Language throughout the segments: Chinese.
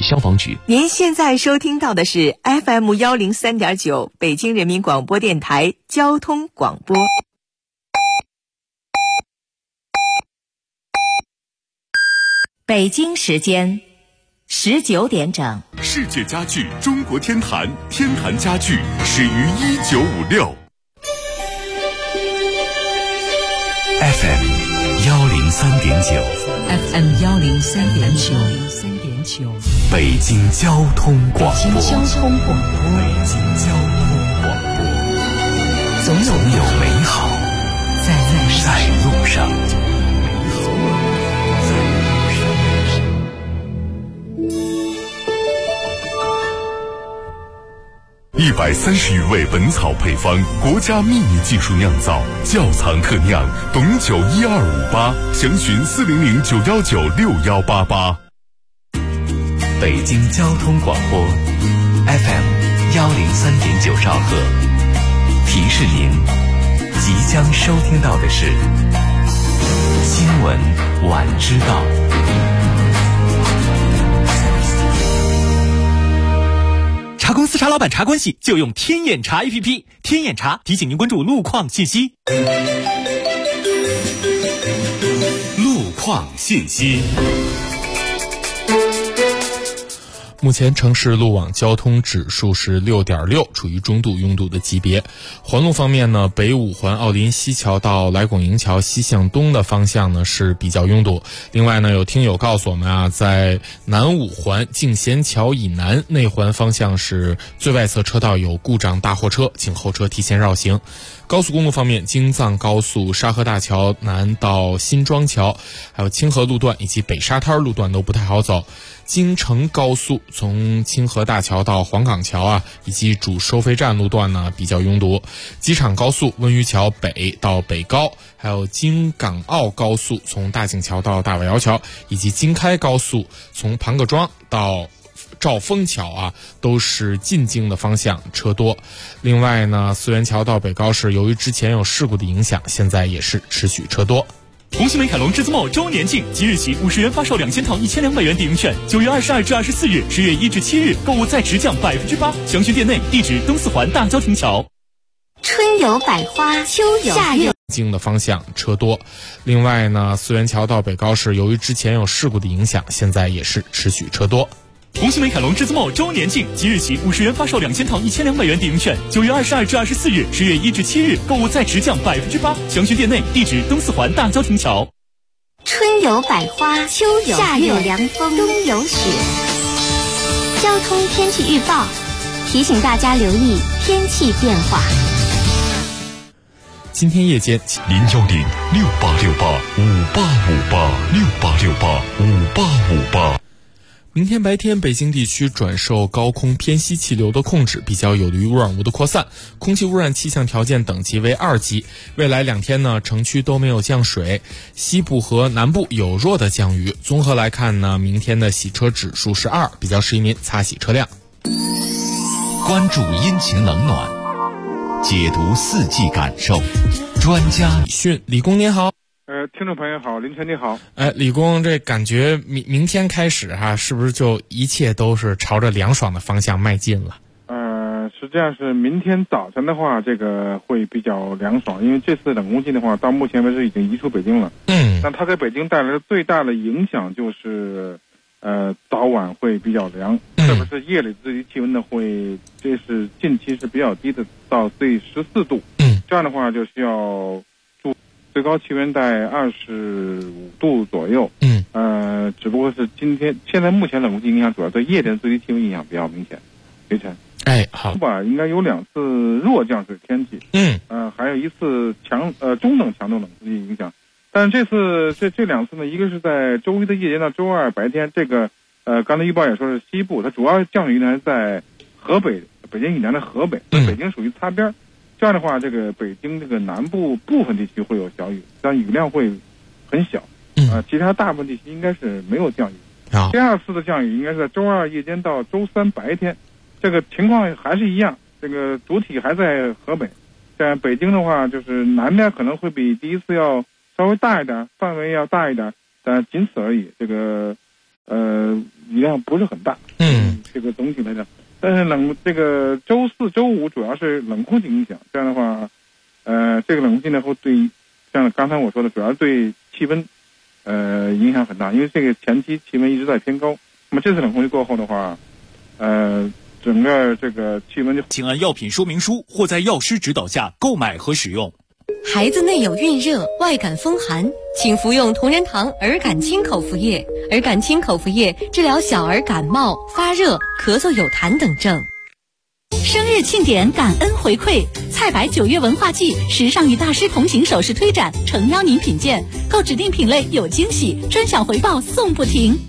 消防局。 您现在收听到的是 FM103.9 北京人民广播电台交通广播。北京时间19点整。 世界家具中国天坛，天坛家具始于1956。 FM 103.9 FM 103.9 北京交通广播。 北京交通广播，总有美好在路上。 130余味本草配方，国家秘密技术酿造，窖藏特酿，董酒12588，详询400-919-6188。 北京交通广播 FM 103.9兆赫，提示您即将收听到的是新闻晚知道。 茶公司茶老板茶关系就用天眼查 APP， 天眼查提醒您关注路况信息。 路况信息。 目前城市路网交通指数是 6.6， 处于中度拥堵的级别。环路方面呢，北五环奥林西桥到来广营桥西向东的方向呢是比较拥堵。另外呢，有听友告诉我们啊，在南五环敬贤桥以南内环方向是最外侧车道有故障大货车，请后车提前绕行。高速公路方面，京藏高速沙河大桥南到新庄桥，还有清河路段以及北沙滩路段都不太好走。京承高速从清河大桥到黄岗桥啊，以及主收费站路段呢比较拥堵。机场高速温榆桥北到北高，还有京港澳高速从大井桥到大瓦窑桥，以及京开高速从庞各庄到兆丰桥啊，都是进京的方向车多。另外呢，思源桥到北高是由于之前有事故的影响，现在也是持续车多。 红星美凯龙至尊茂周年庆，即日起50元发售2000套1200元抵用券，9月22至24日，10月1至7日购物再直降8%，详询店内，地址东四环大郊亭桥。 春有百花，秋有夏有京的方向车多。另外呢，思源桥到北高是由于之前有事故的影响，现在也是持续车多。 红星美凯龙至尊茂周年庆，即日起50元发售2000套1200元抵用券，9月22至24日，10月1至7日购物再直降8%，详询店内，地址东四环大郊亭桥。 春有百花，秋有夏有凉风，冬有雪。交通天气预报提醒大家留意天气变化。 今天夜间 0106858586858 明天白天，北京地区转受高空偏西气流的控制，比较有利于污染物的扩散，空气污染气象条件等级为2级。未来2天呢，城区都没有降水，西部和南部有弱的降雨。综合来看呢，明天的洗车指数是2，比较适宜您擦洗车辆。 关注阴晴冷暖，解读四季感受，专家李迅，李工您好。 听众朋友好，林晨你好。 李工，这感觉明天开始哈，是不是就一切都是朝着凉爽的方向迈进了？ 实际上是明天早晨的话，这个会比较凉爽，因为这次冷空气的话，到目前为止已经移出北京了。那它给北京带来的最大的影响就是，早晚会比较凉，特别是夜里最低气温呢这是近期是比较低的，到最14度。这样的话就需要最高气温在25度左右。只不过是现在目前冷空气影响主要对夜间最低气温影响比较明显。雷晨， 好吧，应该有2次弱降水天气。还有1次中等强度冷空气影响。但这次这2次呢，一个是在周一的夜间到周二白天，这个刚才预报也说是西部，它主要降雨呢在北京以南的河北，北京属于擦边。这样的话，这个北京这个南部部分地区会有小雨，但雨量会很小。其他大部分地区应该是没有降雨。第2次的降雨应该是在周二夜间到周三白天，这个情况还是一样，这个主体还在河北。在北京的话，就是南边可能会比第1次要稍微大一点，范围要大一点，但仅此而已。这个雨量不是很大。这个总体来讲，但是这个周四周五主要是冷空气影响，这样的话，这个冷空气呢会对，像刚才我说的，主要对气温影响很大，因为这个前期气温一直在偏高。那么这次冷空气过后的话，整个这个气温就请按药品说明书或在药师指导下购买和使用。 孩子内有孕热、外感风寒，请服用同仁堂儿感清口服液。儿感清口服液治疗小儿感冒、发热、咳嗽有痰等症。 生日庆典，感恩回馈，菜百9月文化季，时尚与大师同行首饰推展，诚邀您品鉴，购指定品类有惊喜，专享回报送不停。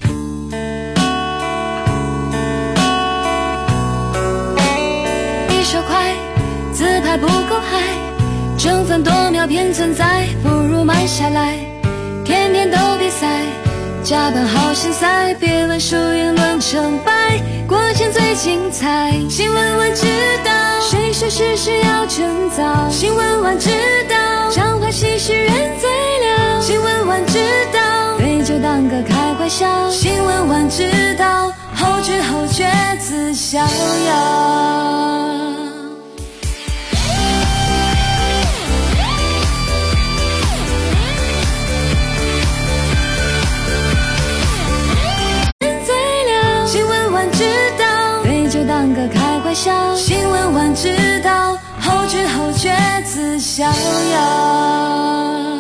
一手快，自拍不够嗨，争分夺秒偏存在，不如慢下来，天天都比赛，加班好心塞，别问输赢论成败，过程最精彩。新闻晚知道，谁说事事要趁早？新闻晚知道，常怀喜事人最了。新闻晚知道，对就当个开怀笑。新闻晚知道，后知后觉自逍遥。开怀笑，新闻晚知道，后知后觉自逍遥。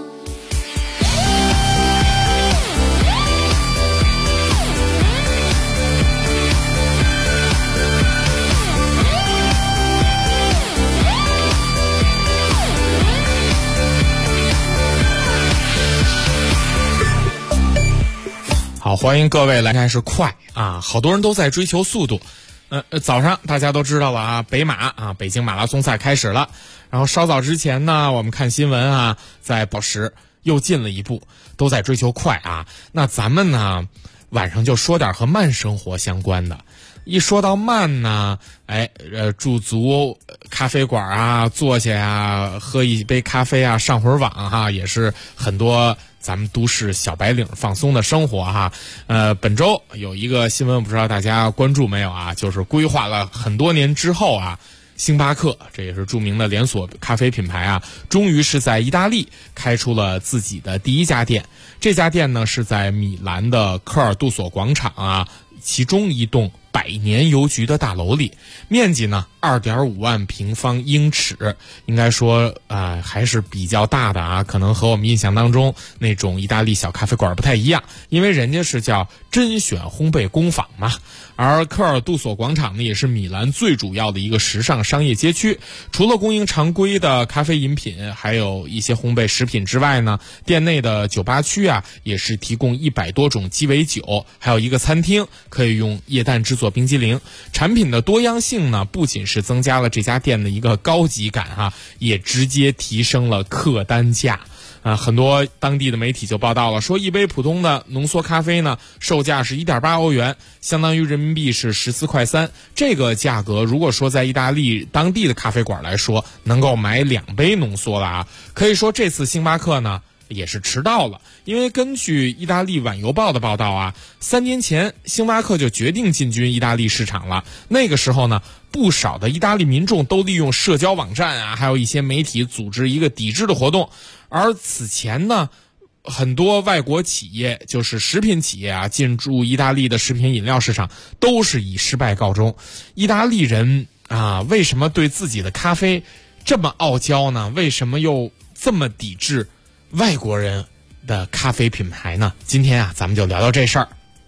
好，欢迎各位来看是快啊，好多人都在追求速度。早上大家都知道了啊，北马啊，北京马拉松赛开始了。然后稍早之前呢，我们看新闻啊，在报时又进了一步，都在追求快啊。那咱们呢，晚上就说点和慢生活相关的。一说到慢呢，驻足咖啡馆啊，坐下啊，喝一杯咖啡啊，上会儿网哈，也是很多咱们都市小白领放松的生活哈。本周有一个新闻，不知道大家关注没有啊？就是规划了很多年之后啊，星巴克，这也是著名的连锁咖啡品牌啊，终于是在意大利开出了自己的第一家店。这家店呢是在米兰的科尔杜索广场啊，其中一栋100年邮局的大楼里，面积呢2.5万平方英尺，应该说还是比较大的啊，可能和我们印象当中那种意大利小咖啡馆不太一样，因为人家是叫甄选烘焙工坊嘛。而科尔杜索广场呢，也是米兰最主要的一个时尚商业街区，除了供应常规的咖啡饮品，还有一些烘焙食品之外呢，店内的酒吧区啊，也是提供100多种鸡尾酒，还有一个餐厅可以用液氮制作冰激凌。产品的多样性呢，不仅是增加了这家店的一个高级感啊，也直接提升了客单价。很多当地的媒体就报道了，说一杯普通的浓缩咖啡呢，售价是1.8欧元，相当于人民币是14.3块。这个价格如果说在意大利当地的咖啡馆来说，能够买2杯浓缩了啊。可以说这次星巴克呢也是迟到了，因为根据意大利晚邮报的报道啊，3年前星巴克就决定进军意大利市场了。那个时候呢，不少的意大利民众都利用社交网站啊，还有一些媒体组织一个抵制的活动。而此前呢，很多外国企业，就是食品企业啊，进驻意大利的食品饮料市场都是以失败告终。意大利人啊，为什么对自己的咖啡这么傲娇呢？为什么又这么抵制外国人的咖啡品牌呢？今天啊，咱们就聊聊这事儿。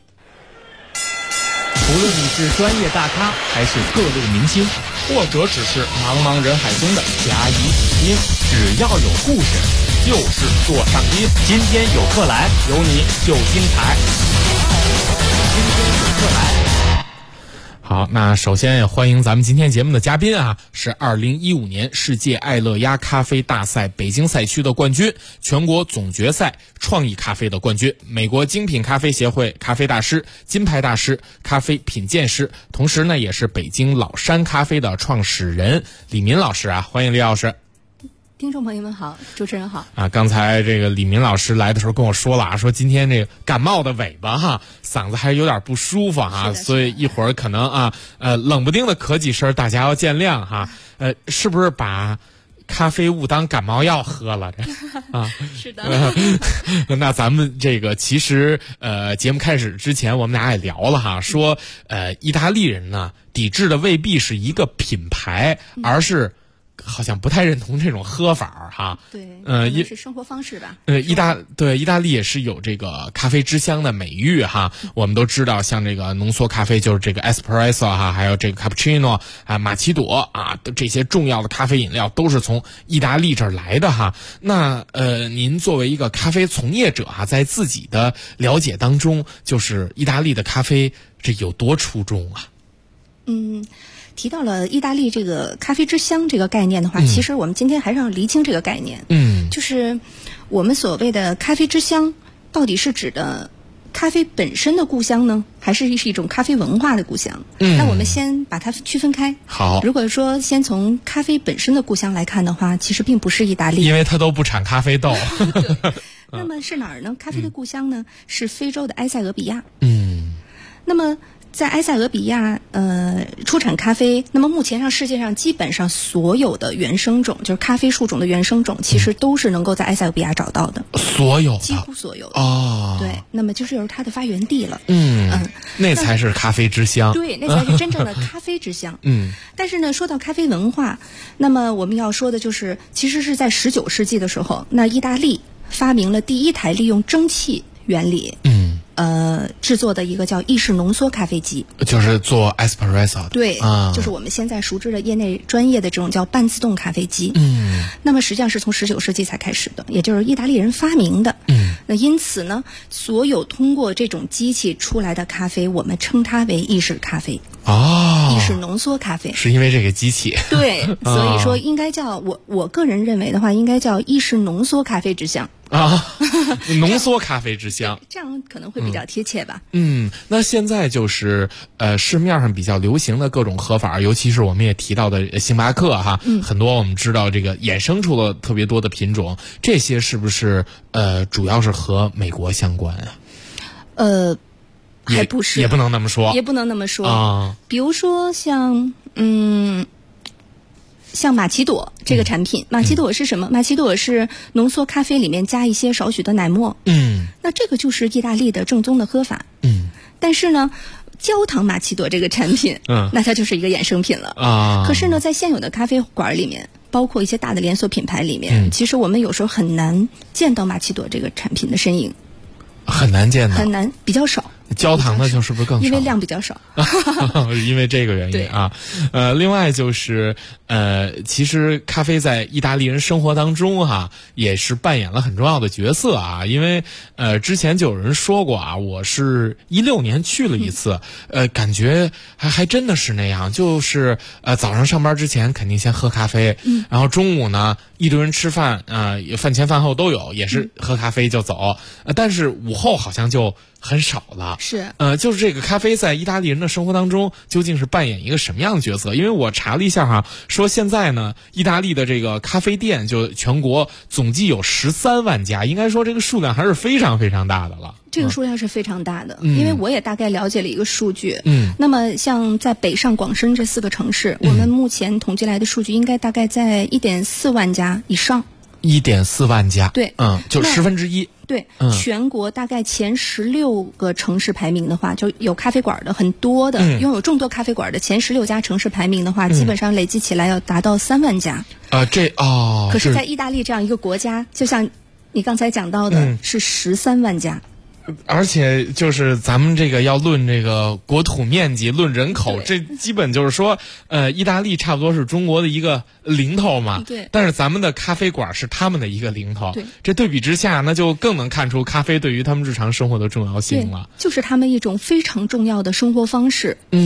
无论你是专业大咖，还是各路明星， 或者只是茫茫人海中的甲乙丙丁， 只要有故事， 就是座上宾。 今天有客来，有你就精彩。今天有客来。 好，那首先也欢迎咱们今天节目的嘉宾啊，是2015年世界爱乐压咖啡大赛北京赛区的冠军，全国总决赛创意咖啡的冠军，美国精品咖啡协会咖啡大师、金牌大师、咖啡品鉴师，同时呢也是北京老山咖啡的创始人李民老师啊，欢迎李老师。 听众朋友们好，主持人好啊！刚才这个李明老师来的时候跟我说了啊，说今天这个感冒的尾巴哈，嗓子还有点不舒服哈，所以一会儿可能啊冷不丁的咳几声，大家要见谅哈。是不是把咖啡误当感冒药喝了？这啊， 是的。 那咱们这个其实节目开始之前，我们俩也聊了哈，说意大利人呢抵制的未必是一个品牌，而是好像不太认同这种喝法哈。 对，可能是生活方式吧。 意大利也是有这个咖啡之乡的美誉哈。我们都知道，像这个浓缩咖啡就是这个 espresso 哈，还有这个 cappuccino 啊、玛奇朵啊，这些重要的咖啡饮料都是从意大利这儿来的哈。那您作为一个咖啡从业者啊，在自己的了解当中，就是意大利的咖啡这有多出众啊？ 提到了意大利这个咖啡之乡这个概念的话，其实我们今天还是要厘清这个概念。就是我们所谓的咖啡之乡，到底是指的咖啡本身的故乡呢，还是一种咖啡文化的故乡？那我们先把它区分开。 好， 如果说先从咖啡本身的故乡来看的话，其实并不是意大利， 因为它都不产咖啡豆。 对，那么是哪儿呢？咖啡的故乡呢，是非洲的埃塞俄比亚。那么在埃塞俄比亚，出产咖啡。那么目前上世界上基本上所有的原生种，就是咖啡树种的原生种，其实都是能够在埃塞俄比亚找到的。 所有的， 几乎所有的哦。 对，那么就是它的发源地了。 那才是咖啡之乡。 对，那才是真正的咖啡之乡。但是呢，说到咖啡文化，那么我们要说的就是，其实是在19世纪的时候，那意大利发明了第一台利用蒸汽原理。制作的一个叫意式浓缩咖啡机， 就是做 espresso 的。 对，就是我们现在熟知的业内专业的这种叫半自动咖啡机。那么实际上是从19世纪才开始的，也就是意大利人发明的。那因此呢，所有通过这种机器出来的咖啡，我们称它为意式咖啡。意式浓缩咖啡是因为这个机器。 对，所以说应该叫我个人认为的话，应该叫意式浓缩咖啡之乡。 浓缩咖啡之乡， 这样可能会比较贴切吧。 那现在就是市面上比较流行的各种喝法，尤其是我们也提到的星巴克哈，很多我们知道这个衍生出了特别多的品种，这些是不是主要是和美国相关啊？ 还不是， 也不能那么说， 也不能那么说啊。比如说像玛奇朵这个产品，玛奇朵是什么？玛奇朵是浓缩咖啡里面加一些少许的奶沫。那这个就是意大利的正宗的喝法。但是呢，焦糖玛奇朵这个产品，那它就是一个衍生品了啊。可是呢，在现有的咖啡馆里面，包括一些大的连锁品牌里面，其实我们有时候很难见到玛奇朵这个产品的身影。 很难见到， 很难，比较少。 焦糖的就是不是更少？ 因为量比较少。 因为这个原因啊。另外就是其实咖啡在意大利人生活当中哈，也是扮演了很重要的角色啊。因为之前就有人说过啊，我是16年去了一次，感觉还真的是那样，就是早上上班之前肯定先喝咖啡，然后中午呢一堆人吃饭饭前饭后都有，也是喝咖啡就走，但是午后好像就很少了。 是， 就是这个咖啡在意大利人的生活当中究竟是扮演一个什么样的角色？因为我查了一下哈，说现在呢，意大利的这个咖啡店就全国总计有13万家，应该说这个数量还是非常非常大的了。 这个数量是非常大的，因为我也大概了解了一个数据。那么像在北上广深这4个城市，我们目前统计来的数据应该大概在1.4万家以上。 1.4万家， 对， 就1/10。 对，全国大概前16个城市排名的话，就有咖啡馆的很多的，拥有众多咖啡馆的前16家城市排名的话，基本上累计起来要达到3万家。可是在意大利这样一个国家，就像你刚才讲到的，是13万家。 而且就是咱们这个要论这个国土面积、论人口，这基本就是说，意大利差不多是中国的一个零头嘛。 对。 但是咱们的咖啡馆是他们的一个零头。 对。 这对比之下，那就更能看出咖啡对于他们日常生活的重要性了。 就是他们一种非常重要的生活方式。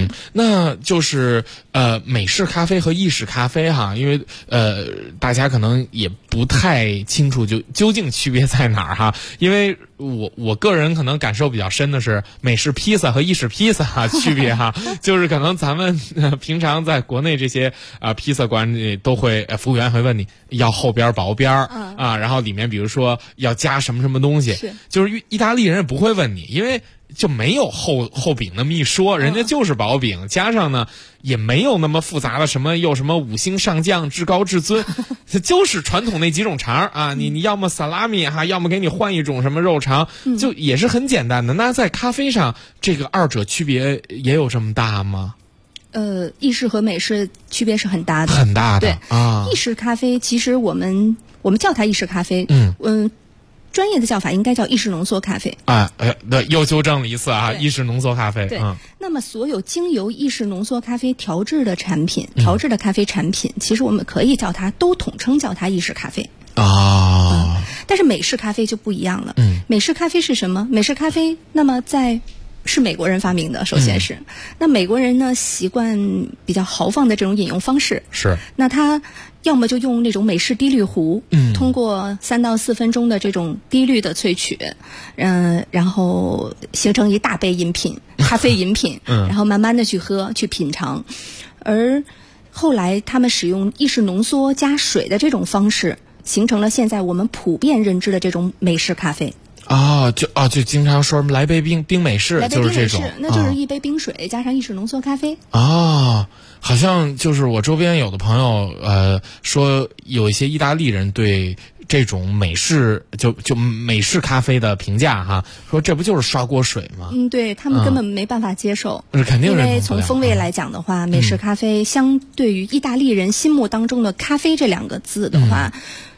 那就是美式咖啡和意式咖啡哈，因为大家可能也不太清楚究竟区别在哪儿哈，因为我个人可能感受比较深的是美式披萨和意式披萨区别哈，就是可能咱们平常在国内这些披萨馆里都会服务员会问你要厚边薄边啊，然后里面比如说要加什么什么东西，就是意大利人也不会问你，因为就没有厚饼那么一说，人家就是薄饼，加上呢也没有那么复杂的什么又什么5星上将至高至尊，就是传统那几种肠啊，你要么萨拉米哈，要么给你换一种什么肉肠，就也是很简单的。那在咖啡上，这个二者区别也有这么大吗？ 意式和美式区别是很大的， 很大的。 对啊， 意式咖啡其实我们叫它意式咖啡，专业的叫法应该叫意式浓缩咖啡啊。对，又纠正了一次啊，意式浓缩咖啡。 对，那么所有经由意式浓缩咖啡调制的产品，调制的咖啡产品，其实我们可以都统称叫它意式咖啡啊。但是美式咖啡就不一样了。美式咖啡是什么？美式咖啡，那么是美国人发明的，首先是，那美国人呢习惯比较豪放的这种饮用方式， 是， 那他要么就用那种美式滴滤壶，通过3到4分钟的这种滴滤的萃取，然后形成一大杯饮品，咖啡饮品，然后慢慢的去喝去品尝，而后来他们使用意式浓缩加水的这种方式，形成了现在我们普遍认知的这种美式咖啡。 就经常说来杯冰美式，就是这种， 那就是一杯冰水加上意式浓缩咖啡。 好像就是我周边有的朋友说有一些意大利人对这种美式就美式咖啡的评价哈，说这不就是刷锅水吗？ 对，他们根本没办法接受， 肯定因为从风味来讲的话，美式咖啡相对于意大利人心目当中的咖啡这2个字的话，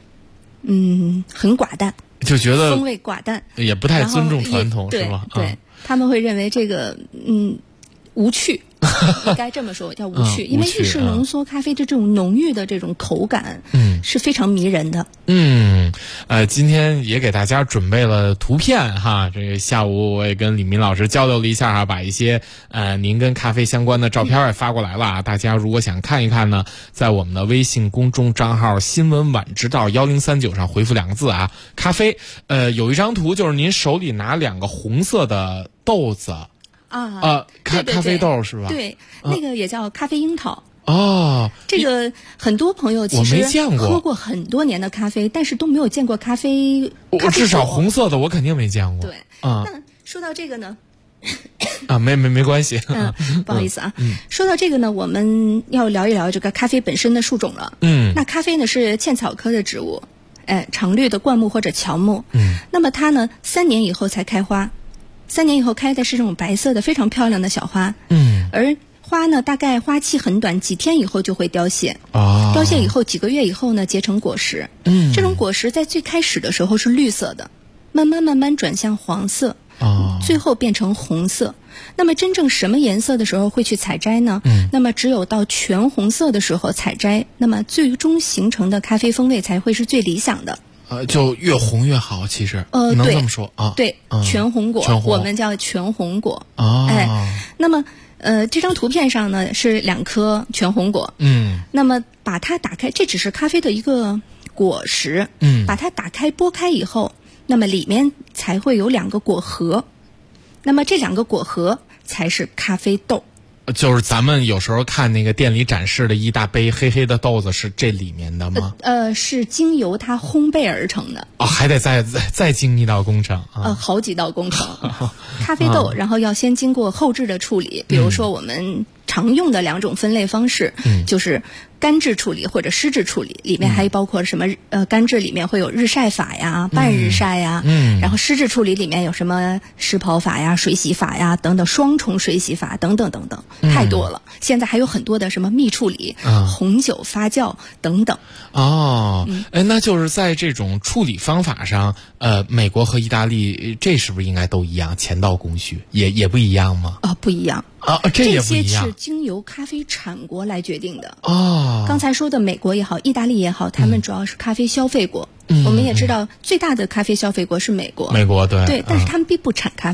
很寡淡。就觉得风味寡淡， 也不太尊重传统，是吗？ 对，他们会认为这个无趣，应该这么说叫无趣，因为意式浓缩咖啡的这种浓郁的这种口感，是非常迷人的。 今天也给大家准备了图片哈，这个下午我也跟李明老师交流了一下哈，把一些您跟咖啡相关的照片也发过来了啊。大家如果想看一看呢，在我们的微信公众账号新闻晚知道1039上回复2个字啊，咖啡。有一张图就是您手里拿2个红色的豆子。咖啡豆是吧？ 对，那个也叫咖啡樱桃。 这个很多朋友其实喝过很多年的咖啡，但是都没有见过咖啡。 至少红色的我肯定没见过。 对，那说到这个呢， 没关系。 不好意思啊。说到这个呢，我们要聊一聊这个咖啡本身的树种了。那咖啡呢是茜草科的植物，常绿的灌木或者乔木。那么它呢3年以后才开花。3年以后开的是这种白色的非常漂亮的小花，而花呢大概花期很短，几天以后就会凋谢，凋谢以后几个月以后呢结成果实，这种果实在最开始的时候是绿色的，慢慢转向黄色，最后变成红色。那么真正什么颜色的时候会去采摘呢？那么只有到全红色的时候采摘，那么最终形成的咖啡风味才会是最理想的。 就越红越好，其实能这么说啊？ 对，全红果，我们叫全红果。那么这张图片上呢是2颗全红果。那么把它打开，这只是咖啡的一个果实。把它打开剥开以后，那么里面才会有2个果核。那么这2个果核才是咖啡豆。 就是咱们有时候看那个店里展示的一大杯黑黑的豆子是这里面的吗？ 是经由它烘焙而成的。 还得再经一道工程啊。 好几道工程。咖啡豆，然后要先经过后置的处理，比如说我们常用的2种分类方式，就是干制处理或者湿制处理，里面还包括什么干制里面会有日晒法呀、半日晒呀，然后湿制处理里面有什么湿泡法呀、水洗法呀等等，双重水洗法等等等等，太多了。现在还有很多的什么蜜处理、红酒发酵等等。 那就是在这种处理方法上，美国和意大利这是不是应该都一样？前道工序也不一样吗？ 不一样。 这也不一样。 这些是经由咖啡产国来决定的。刚才说的美国也好，意大利也好，他们主要是咖啡消费国。我们也知道最大的咖啡消费国是美国。 美国对， 但是他们并不产咖啡。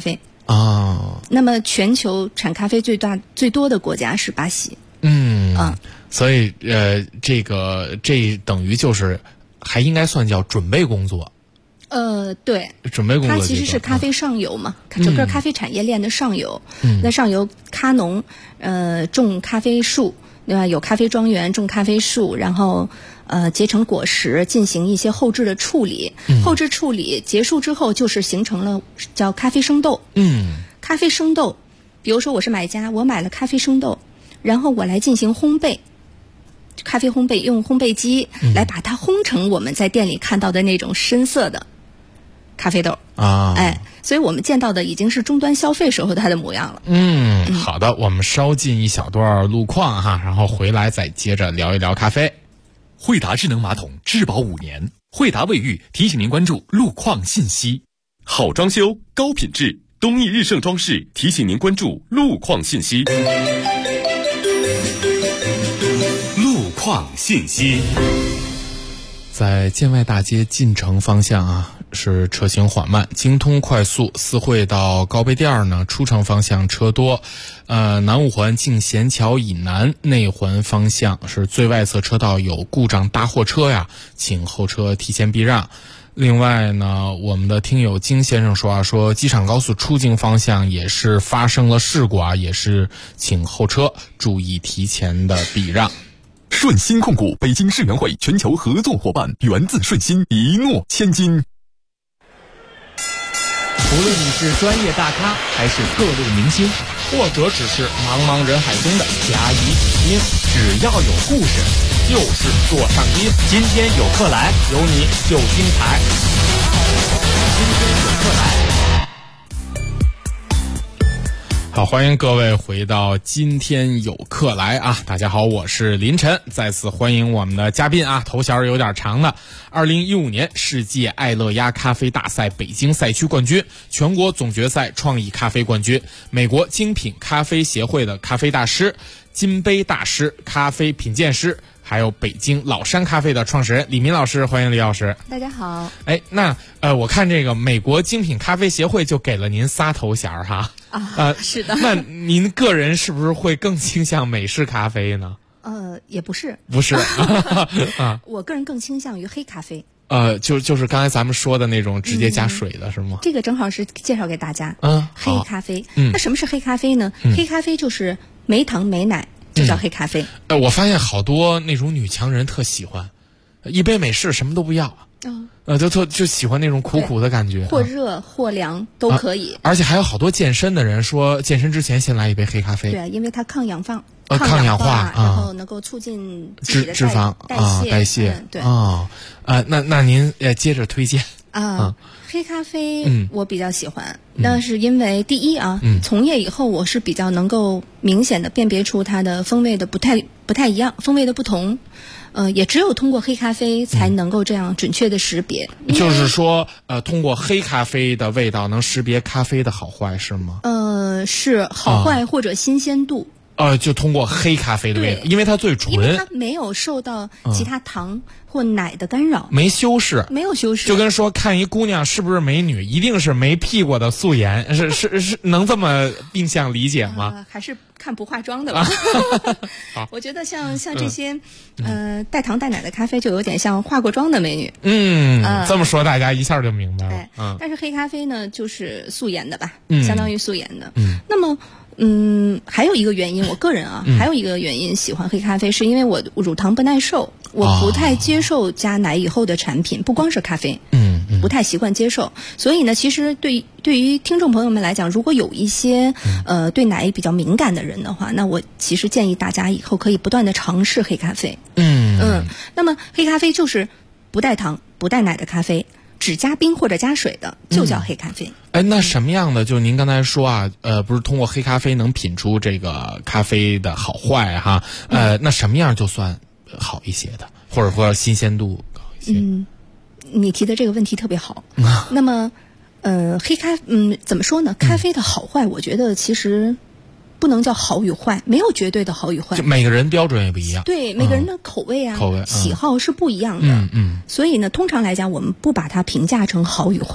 那么全球产咖啡最多的国家是巴西。 所以这等于就是还应该算叫准备工作。 对， 准备工作它其实是咖啡上游嘛，整个咖啡产业链的上游。那上游咖农种咖啡树，对吧？有咖啡庄园种咖啡树，然后结成果实，进行一些后置的处理。后置处理结束之后，就是形成了叫咖啡生豆。咖啡生豆，比如说我是买家，我买了咖啡生豆，然后我来进行烘焙。咖啡烘焙用烘焙机来把它烘成我们在店里看到的那种深色的咖啡豆所以我们见到的已经是终端消费时候它的模样了。 好的，我们稍进一小段路况哈，然后回来再接着聊一聊咖啡。 惠达智能马桶质保5年，惠达卫浴提醒您关注路况信息。 好装修高品质，东义日盛装饰提醒您关注路况信息。路况信息。 在建外大街进城方向啊，是车行缓慢，京通快速四惠到高碑店呢，出城方向车多。南五环进贤桥以南内环方向是最外侧车道有故障大货车呀，请后车提前避让。另外呢，我们的听友金先生说机场高速出境方向也是发生了事故啊，也是请后车注意提前的避让。 顺鑫控股北京世园会全球合作伙伴，源自顺鑫，一诺千金。 无论你是专业大咖还是各路明星，或者只是茫茫人海中的甲乙丙丁，只要有故事就是座上宾。今天有客来，有你就精彩。今天有客来。 好，欢迎各位回到今天有客来啊！大家好，我是林晨，再次欢迎我们的嘉宾啊，头衔有点长的2015年世界爱乐压咖啡大赛北京赛区冠军，全国总决赛创意咖啡冠军，美国精品咖啡协会的咖啡大师，金杯大师，咖啡品鉴师，还有北京老山咖啡的创始人李民老师，欢迎李老师。 大家好。 那我看这个美国精品咖啡协会就给了您仨头衔哈。 是的。 那您个人是不是会更倾向美式咖啡呢？ 也不是。 不是。 我个人更倾向于黑咖啡。 就是刚才咱们说的那种直接加水的是吗？ 这个正好是介绍给大家。黑咖啡。那什么是黑咖啡呢？黑咖啡就是没糖没奶，就叫黑咖啡。 我发现好多那种女强人特喜欢，一杯美式什么都不要。就喜欢那种苦苦的感觉， 或热或凉都可以。 而且还有好多健身的人说，健身之前先来一杯黑咖啡。 对，因为它抗氧化， 然后能够促进自己的脂肪代谢。 对那您接着推荐黑咖啡我比较喜欢，那是因为第一从业以后我是比较能够明显的辨别出它的风味的不太一样，风味的不同。也只有通过黑咖啡才能够这样准确的识别。 就是说，通过黑咖啡的味道能识别咖啡的好坏，是吗？ 是好坏或者新鲜度。 就通过黑咖啡的味道，因为它最纯， 因为它没有受到其他糖或奶的干扰， 没修饰，就跟说看一姑娘是不是美女，一定是没屁股的素颜，是能这么并项理解吗？ 还是看不化妆的吧。我觉得像这些带糖带奶的咖啡，就有点像化过妆的美女。 这么说大家一下就明白了。 但是黑咖啡呢，就是素颜的吧，相当于素颜的。那么。还有一个原因，我个人还有一个原因喜欢黑咖啡，是因为我乳糖不耐受，我不太接受加奶以后的产品，不光是咖啡，不太习惯接受。所以呢，其实对于听众朋友们来讲，如果有一些对奶比较敏感的人的话，那我其实建议大家以后可以不断的尝试黑咖啡。那么黑咖啡就是不带糖、不带奶的咖啡。只加冰或者加水的就叫黑咖啡。 那什么样的？就您刚才说不是通过黑咖啡能品出这个咖啡的好坏哈？那什么样就算好一些的，或者说新鲜度高一些？ 你提的这个问题特别好。那么，怎么说呢？咖啡的好坏，我觉得其实不能叫好与坏，没有绝对的好与坏， 就每个人标准也不一样。 对，每个人的口味喜好是不一样的。所以呢，通常来讲，我们不把它评价成好与坏，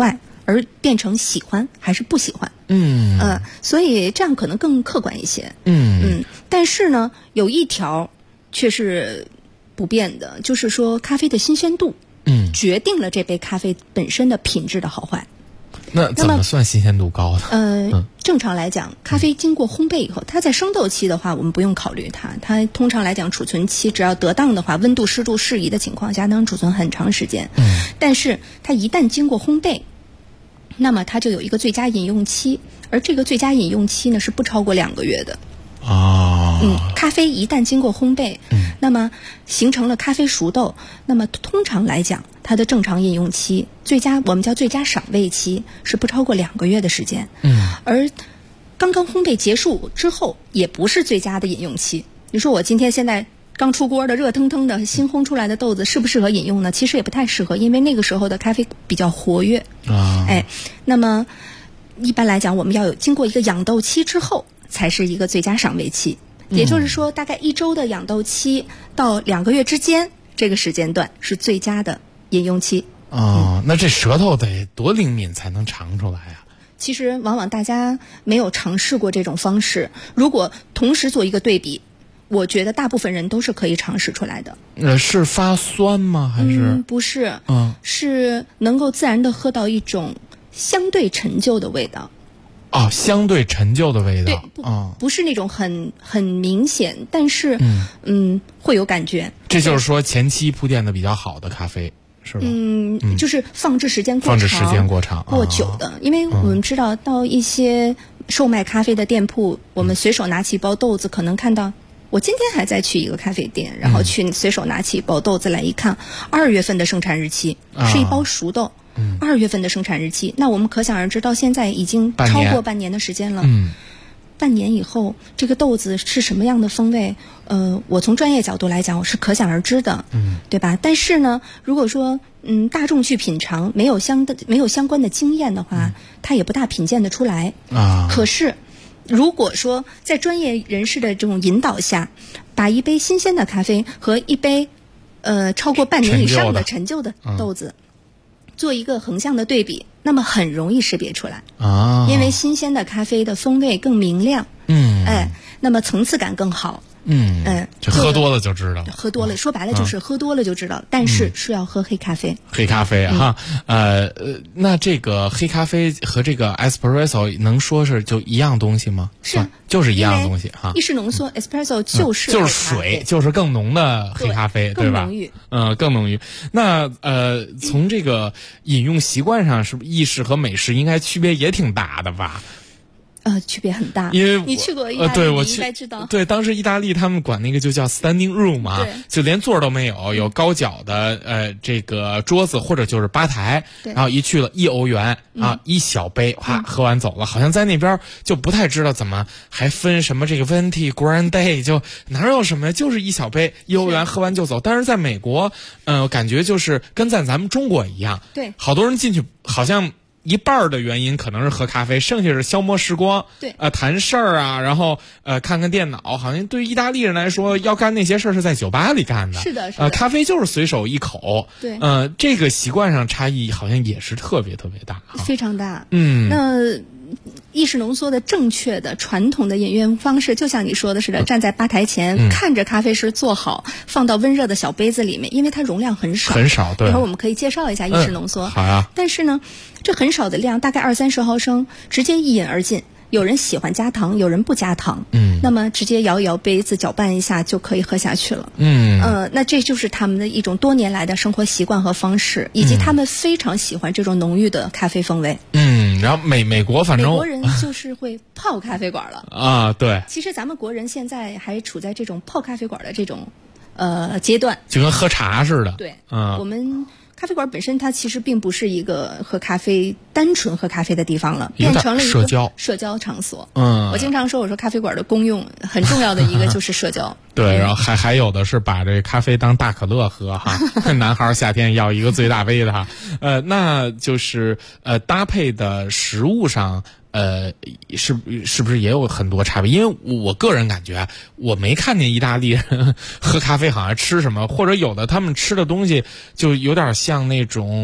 而变成喜欢还是不喜欢。所以这样可能更客观一些。但是呢，有一条却是不变的，就是说咖啡的新鲜度，决定了这杯咖啡本身的品质的好坏。 那怎么算新鲜度高的？ 正常来讲，咖啡经过烘焙以后，它在生豆期的话，我们不用考虑它。它通常来讲，储存期只要得当的话，温度湿度适宜的情况下，能储存很长时间。但是它一旦经过烘焙，那么它就有一个最佳饮用期，而这个最佳饮用期呢是不超过2个月的。咖啡一旦经过烘焙，那么形成了咖啡熟豆，那么通常来讲，它的正常饮用期，我们叫最佳赏味期，是不超过2个月的时间。而刚刚烘焙结束之后，也不是最佳的饮用期。你说我今天现在刚出锅的热腾腾的新烘出来的豆子适不适合饮用呢？其实也不太适合，因为那个时候的咖啡比较活跃。那么一般来讲，我们要有经过一个养豆期之后，才是一个最佳赏味期。也就是说，大概1周的养豆期到2个月之间，这个时间段是最佳的饮用期。 那这舌头得多灵敏才能尝出来啊？ 其实往往大家没有尝试过这种方式，如果同时做一个对比，我觉得大部分人都是可以尝试出来的。 是发酸吗？还是？ 不是。是能够自然的喝到一种相对陈旧的味道。 相对陈旧的味道。 对，不是那种很明显，但是会有感觉。 这就是说前期铺垫的比较好的咖啡，是吧？ 就是放置时间过长、过久的。因为我们知道，到一些售卖咖啡的店铺，我们随手拿起一包豆子，可能看到。我今天还在去一个咖啡店，然后去随手拿起一包豆子来一看，2月份的生产日期，是一包熟豆。2月份的生产日期，那我们可想而知，到现在已经超过半年的时间了。半年以后，这个豆子是什么样的风味？我从专业角度来讲，我是可想而知的，对吧？但是呢，如果说大众去品尝，没有相关的经验的话，它也不大品鉴得出来。可是，如果说在专业人士的这种引导下，把一杯新鲜的咖啡和一杯超过半年以上的陈旧的豆子做一个横向的对比，那么很容易识别出来。因为新鲜的咖啡的风味更明亮，那么层次感更好。 就喝多了就知道。 喝多了，说白了就是喝多了就知道。但是是要喝黑咖啡。 黑咖啡哈，那这个黑咖啡和这个 espresso 能说是就一样东西吗？ 是， 就是一样东西哈。 意式浓缩 espresso 就是水，就是更浓的黑咖啡，对吧？更浓郁。更浓郁。那从这个饮用习惯上，是不是意式和美式应该区别也挺大的吧？ 区别很大， 因为你去过意大利， 对， 你应该知道。 对，当时意大利他们管那个就叫 standing room 嘛，就连座都没有，有高脚的这个桌子或者就是吧台，然后一去了1欧元1小杯，喝完走了，好像在那边就不太知道怎么还分什么这个 venti grande， 就哪有什么，就是1小杯1欧元喝完就走。但是在美国，感觉就是跟在咱们中国一样， 对， 好多人进去好像。一半的原因可能是喝咖啡，剩下是消磨时光， 对， 谈事儿啊，然后看看电脑。好像对于意大利人来说，要干那些事儿是在酒吧里干的。 是的， 咖啡就是随手一口。 对， 这个习惯上差异好像也是特别特别大， 非常大。那意式浓缩的正确的传统的饮用方式，就像你说的似的，站在吧台前，看着咖啡师做好，放到温热的小杯子里面，因为它容量很少。 对。 一会儿我们可以介绍一下意式浓缩。 好呀。 但是呢，这很少的量，大概20-30毫升，直接一饮而尽。有人喜欢加糖，有人不加糖。那么直接摇一摇杯子，搅拌一下就可以喝下去了。那这就是他们的一种多年来的生活习惯和方式，以及他们非常喜欢这种浓郁的咖啡风味。 然后美国反正美国人就是会泡咖啡馆了对。 其实咱们国人现在还处在这种泡咖啡馆的这种阶段， 就跟喝茶似的。 对，我们咖啡馆本身它其实并不是一个单纯喝咖啡的地方了，变成了一个社交场所。我经常说，我说咖啡馆的功用很重要的一个就是社交。 对，然后还有的是把这咖啡当大可乐喝哈，男孩夏天要一个最大杯的哈。那就是搭配的食物上。是不是也有很多差别？因为我个人感觉，我没看见意大利人喝咖啡好像吃什么，或者有的他们吃的东西就有点像那种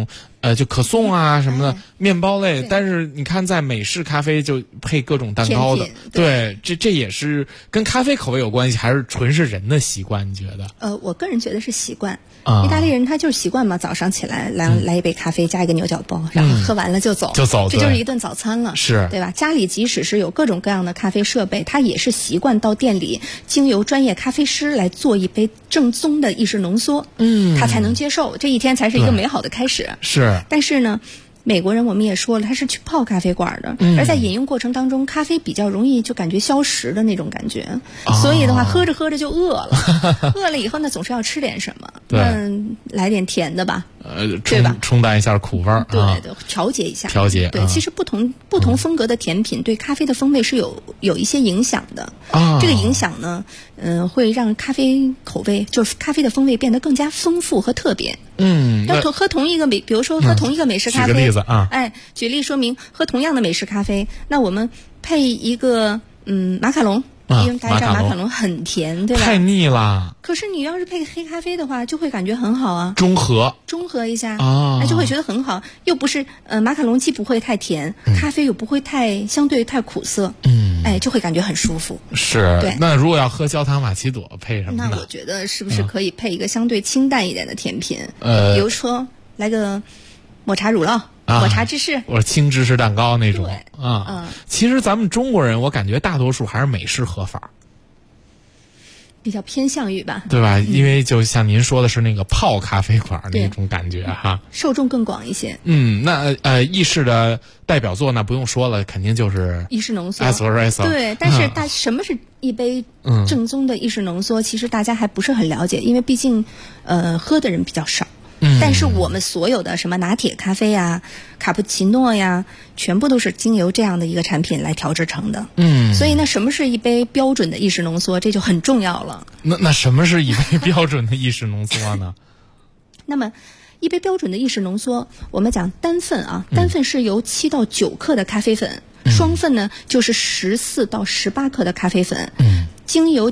就可颂啊什么的面包类，但是你看在美式咖啡就配各种蛋糕的，对，这也是跟咖啡口味有关系，还是纯是人的习惯？你觉得？ 我个人觉得是习惯。意大利人他就是习惯嘛，早上起来来一杯咖啡，加一个牛角包，然后喝完了就走，这就是一顿早餐了， 是对吧？家里即使是有各种各样的咖啡设备，他也是习惯到店里经由专业咖啡师来做一杯正宗的意式浓缩，他才能接受，这一天才是一个美好的开始。 是， 但是呢，美国人我们也说了，他是去泡咖啡馆的，而在饮用过程当中，咖啡比较容易就感觉消食的那种感觉，所以的话，喝着喝着就饿了，饿了以后呢，总是要吃点什么，来点甜的吧，对吧？ 冲淡一下苦味儿， 对，调节一下，对，其实不同风格的甜品对咖啡的风味是有一些影响的，这个影响呢，会让咖啡口味就是咖啡的风味变得更加丰富和特别。要喝同一个比如说喝同一个美式咖啡， 举个例子啊， 举例说明，喝同样的美式咖啡，那我们配一个马卡龙，因为大家知道马卡龙很甜，对吧？ 太腻了。 可是你要是配黑咖啡的话，就会感觉很好啊， 中和一下就会觉得很好，又不是马卡龙既不会太甜，咖啡又不会相对太苦涩，就会感觉很舒服。 是，对。那如果要喝焦糖玛奇朵，配什么呢？ 那我觉得是不是可以配一个相对清淡一点的甜品？比如说来个抹茶乳酪。抹茶芝士， 或者轻芝士蛋糕那种其实咱们中国人，我感觉大多数还是美式喝法， 比较偏向于吧， 对吧？因为就像您说的是那个泡咖啡馆那种感觉哈， 受众更广一些。 那意式的代表作那不用说了，肯定就是意式浓缩。 对， 但是什么是一杯正宗的意式浓缩？其实大家还不是很了解，因为毕竟喝的人比较少。但是我们所有的什么拿铁咖啡呀、卡布奇诺呀，全部都是经由这样的一个产品来调制成的。所以呢，什么是一杯标准的意式浓缩，这就很重要了。 那什么是一杯标准的意式浓缩呢？ 那么，一杯标准的意式浓缩，我们讲单份单份是由7到9克的咖啡粉，双份呢就是14到18克的咖啡粉，经由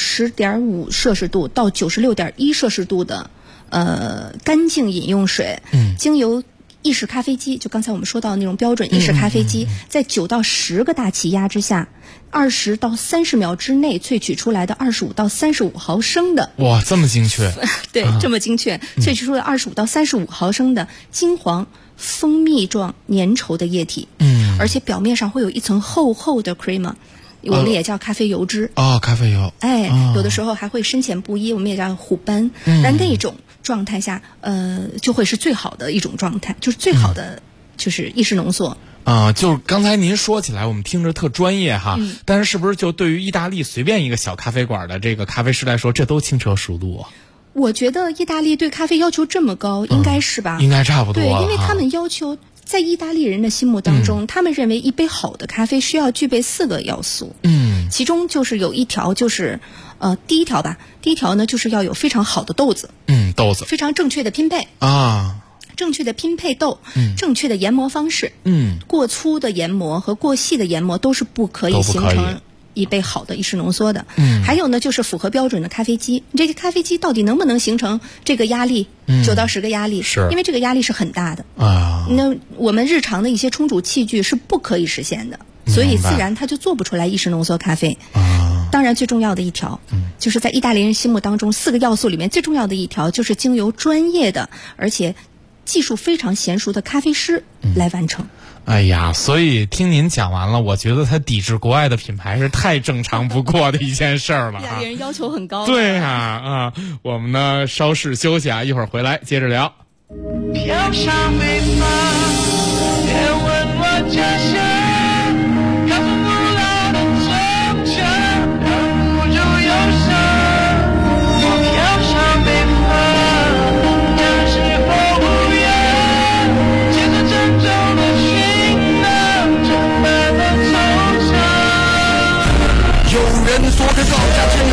90.5摄氏度到96.1摄氏度的干净饮用水，经由意式咖啡机，就刚才我们说到那种标准意式咖啡机，在9到10个大气压之下，20到30秒之内萃取出来的25到35毫升的， 哇，这么精确？ 对，这么精确，萃取出了25到35毫升的金黄蜂蜜状粘稠的液体，而且表面上会有一层厚厚的 cream。我们也叫咖啡油脂咖啡油， 有的时候还会深浅不一，我们也叫虎斑。那种状态下，就会是最好的一种状态，就是最好的就是意式浓缩。 就是刚才您说起来，我们听着特专业哈，但是是不是就对于意大利随便一个小咖啡馆的这个咖啡师来说，这都轻车熟路啊？ 我觉得意大利对咖啡要求这么高，应该是吧？ 应该差不多。 对，因为他们要求。在意大利人的心目当中，他们认为一杯好的咖啡需要具备4个要素。其中就是有一条就是第一条呢就是要有非常好的豆子。 豆子非常正确的拼配正确的拼配豆，正确的研磨方式。过粗的研磨和过细的研磨都是不可以形成一杯好的意式浓缩的。还有呢就是符合标准的咖啡机，这个咖啡机到底能不能形成这个压力9到10个压力，因为这个压力是很大的那我们日常的一些冲煮器具是不可以实现的，所以自然它就做不出来意式浓缩咖啡。当然最重要的一条就是在意大利人心目当中4个要素里面最重要的一条就是经由专业的而且技术非常娴熟的咖啡师来完成。 哎呀，所以听您讲完了，我觉得他抵制国外的品牌是太正常不过的一件事儿了。 意大利人要求很高。 对啊，我们呢稍事休息一会儿回来接着聊。 飘向北方，别问我家乡，靠着古老的城墙，让无助忧伤。我飘向北方，但是否无缘，接着郑重的寻找这般的惆怅。有人说这造价真的一定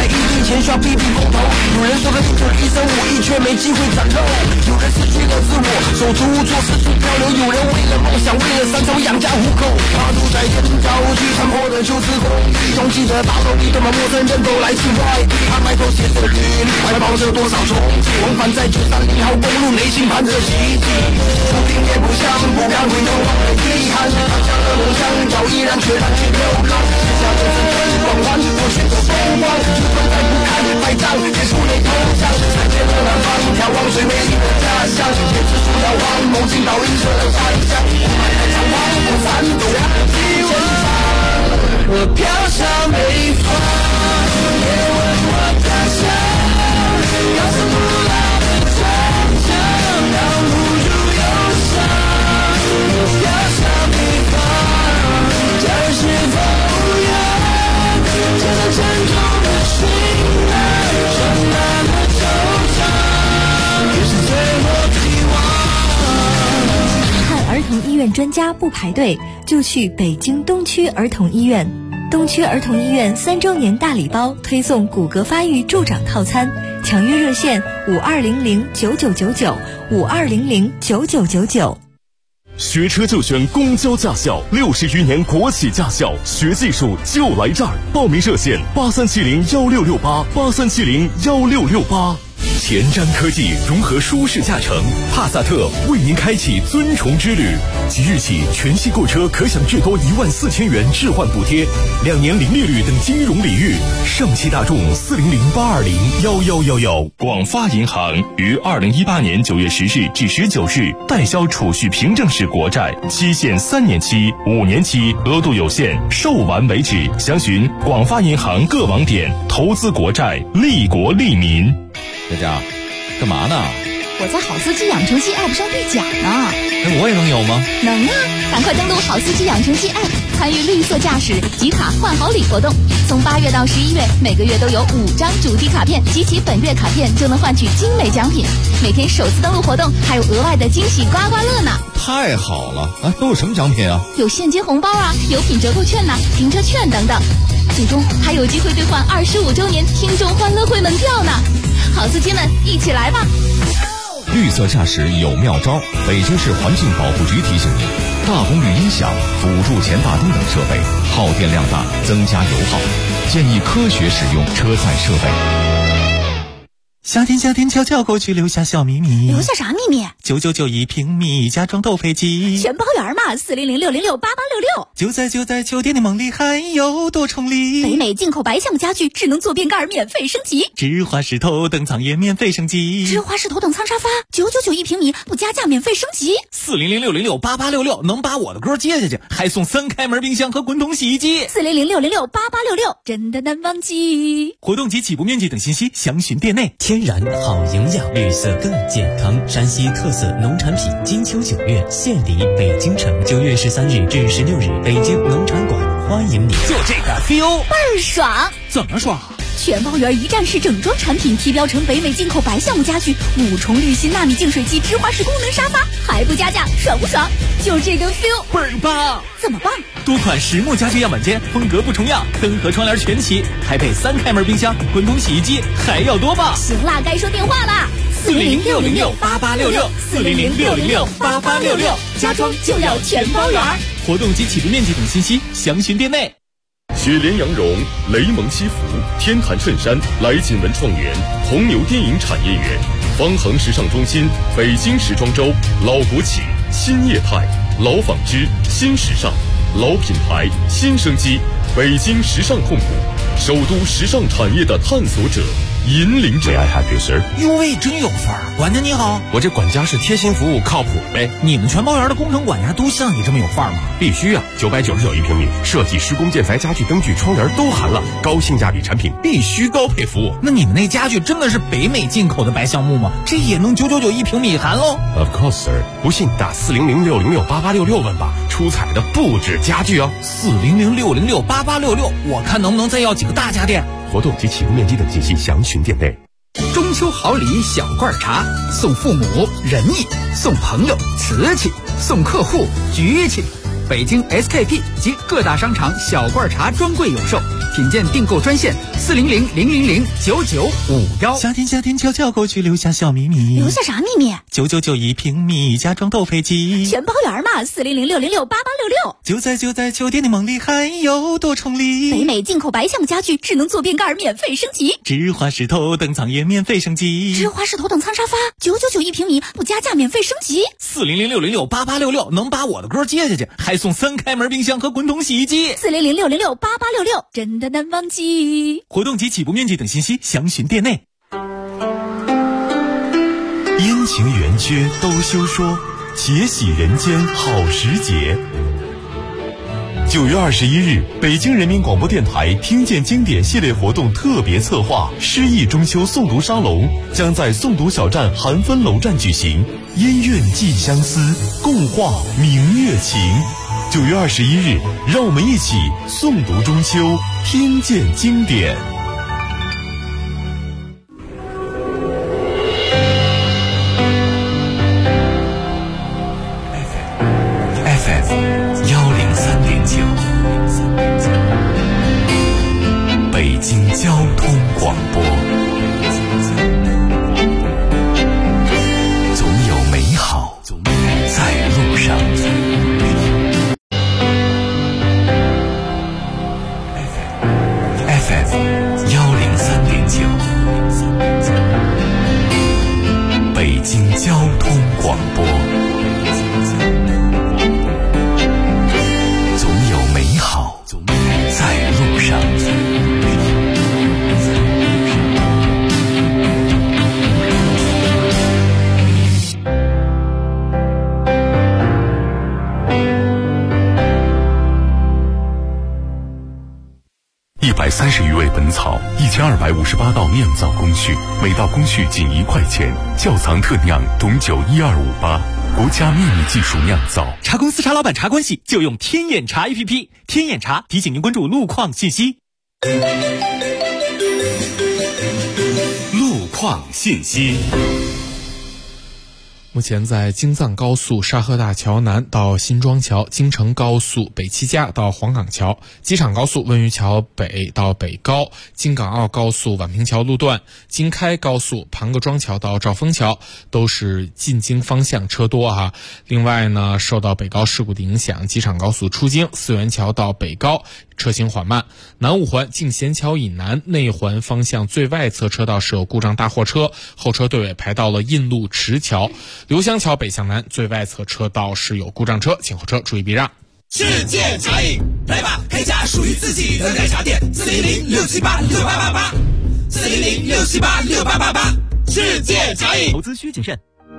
前需要避避风头。有人说的就是一生武艺，却没机会展露。有人失去了自我，手足无措，四处漂流。有人为了梦想，为了山头养家糊口。他住在天朝去残破的旧时空，拥挤的大楼里，多么陌生人都来自外地。他埋头写着履历，怀抱着多少憧憬。往返在930号公路，内心盼着奇迹。不听也不想，不敢回头望的遗憾。他想的梦想，早已然却然去流浪。写下的是最光环，我选择风光。就算再不堪百丈，也触类投降。再见了南方，眺望最美丽的家乡。也只是遥望，梦境倒映着的山乡。我迈开长跑，我闪躲希望。我飘向北方，也问我家乡，要什么老的长江，让无助忧伤。我飘向北方，这是否远？这个沉重的行囊，装满了惆怅，也是最后希望。 看儿童医院专家不排队，就去北京东区儿童医院。东区儿童医院3周年大礼包推送骨骼发育助长套餐，抢约热线52009999，52009999。 学车就选公交驾校，60余年国企驾校，学技术就来这儿。报名热线83701668，83701668。前瞻科技融合舒适驾乘，帕萨特为您开启尊崇之旅。即日起，全系购车可享至多14000元置换补贴，2年零利率等金融礼遇。上汽大众40082011111。广发银行于2018年9月10日至19日代销储蓄凭证式国债，期限3年期、5年期，额度有限，售完为止。详询广发银行各网点。投资国债，利国利民。 佳佳，干嘛呢？ 我在好司机养成系 App 上兑奖呢。 我也能有吗？ 能啊！赶快登录好司机养成系 App， 参与绿色驾驶集卡换好礼活动。从8月到11月，每个月都有5张主题卡片，集齐本月卡片就能换取精美奖品。每天首次登录活动还有额外的惊喜刮刮乐呢！ 太好了！都有什么奖品啊？ 有现金红包啊，有品折扣券呐，停车券等等。最终还有机会兑换25周年听众欢乐会门票呢！好司机们，一起来吧！ 绿色驾驶有妙招，北京市环境保护局提醒您：大功率音响、辅助前大灯等设备耗电量大，增加油耗，建议科学使用车载设备。 夏天悄悄过去，留下小秘密。 留下啥秘密 ？9991平米，家装都飞机， 全包圆嘛！40066688866。 就在酒店的梦里，还有多重礼。 北美进口白橡木家具，智能坐便盖免费升级， 芝华士头等舱也免费升级， 芝华士头等舱沙发999平米，不加价免费升级。 40066688866能把我的歌接下去，还送3开门冰箱和滚筒洗衣机。 40066688866真的难忘记。 活动及起步面积等信息详询店内。 天然好营养，绿色更健康。山西特色农产品金秋9月献礼北京城，9月13日至16日，北京农产馆欢迎你。 就这个 feel 倍儿爽！ 怎么爽？ 全包圆一站式整装产品，提标成北美进口白橡木家具，5重滤芯纳米净水机，芝华士功能沙发，还不加价，爽不爽？就这个 feel 倍儿棒！ 怎么棒？ 多款实木家具样板间，风格不重样，灯和窗帘全齐，还配3开门冰箱、滚筒洗衣机，还要多棒！ 行啦，该说电话啦，40066688866，40066688866，家装就要全包圆。 活动及起步面积等信息详询店内。 雪莲羊绒、雷蒙西服、天坛衬衫、来锦文创园、红牛电影产业园、方恒时尚中心、北京时装周、老国企、新业态、老纺织、新时尚、老品牌、新生机，北京时尚控股，首都时尚产业的探索者、引领者。 May I help you, sir？ 哟喂，真有范儿！管家你好， 我这管家是贴心服务，靠谱呗。 你们全包圆的工程管家都像你这么有范儿吗？ 必须啊！999一平米，设计、施工、建材、家具、灯具、窗帘都含了，高性价比产品，必须高配服务。 那你们那家具真的是北美进口的白橡木吗？这也能999一平米含喽 ？Of course, sir。不信打40066688866问吧，出彩的不止家具哦。 40066688866，我看能不能再要几个大家电。 活动及起步面积等信息详询店内。 中秋好礼小罐茶，送父母仁义，送朋友瓷器，送客户局气。 北京 SKP 及各大商场小罐茶专柜有售，品鉴订购专线400-000-9951。 夏天悄悄过去，留下小秘密。 留下啥秘密 ？999一平米，家装斗飞机。 全包圆嘛，400-606-8866。 就在酒店的梦里，还有多重礼。 北美进口白橡家具，智能坐便盖免费升级。 芝华士头等舱也免费升级。 芝华士头等舱沙发999一平米，不加价免费升级。 400-606-8866能把我的歌接下去，还送3开门冰箱和滚筒洗衣机。 400-606-8866真的难忘记。 活动及起步面积等信息详询店内。 阴晴圆缺都休说，且喜人间好时节。9月21日，北京人民广播电台听见经典系列活动特别策划诗意中秋诵读沙龙将在诵读小站韩芬楼站举行，音韵寄相思，共话明月情。9月21日，让我们一起诵读中秋，听见经典。 北京交通广播，总有美好在路上。FM 103.9，北京交通广播，总有美好在路上。130余味本草，1258道酿造工序，每道工序仅1块钱。窖藏特酿董酒12588，国家秘密技术酿造。 茶公司茶老板茶关系就用天眼茶 APP， 天眼茶提醒您关注路况信息。 路况信息。 目前在京藏高速沙河大桥南到新庄桥，京承高速北七家到黄岗桥，机场高速温榆桥北到北高，京港澳高速宛平桥路段，京开高速庞各庄桥到兆丰桥都是进京方向车多啊。另外呢，受到北高事故的影响，机场高速出京四元桥到北高车行缓慢，南五环静贤桥以南内环方向最外侧车道是有故障大货车，后车队尾排到了印路池桥。刘香桥北向南最外侧车道是有故障车，请后车注意避让。 世界茶饮，来吧，开家属于自己的奶茶店，400-678-6888，400-678-6888，世界茶饮。 投资需谨慎。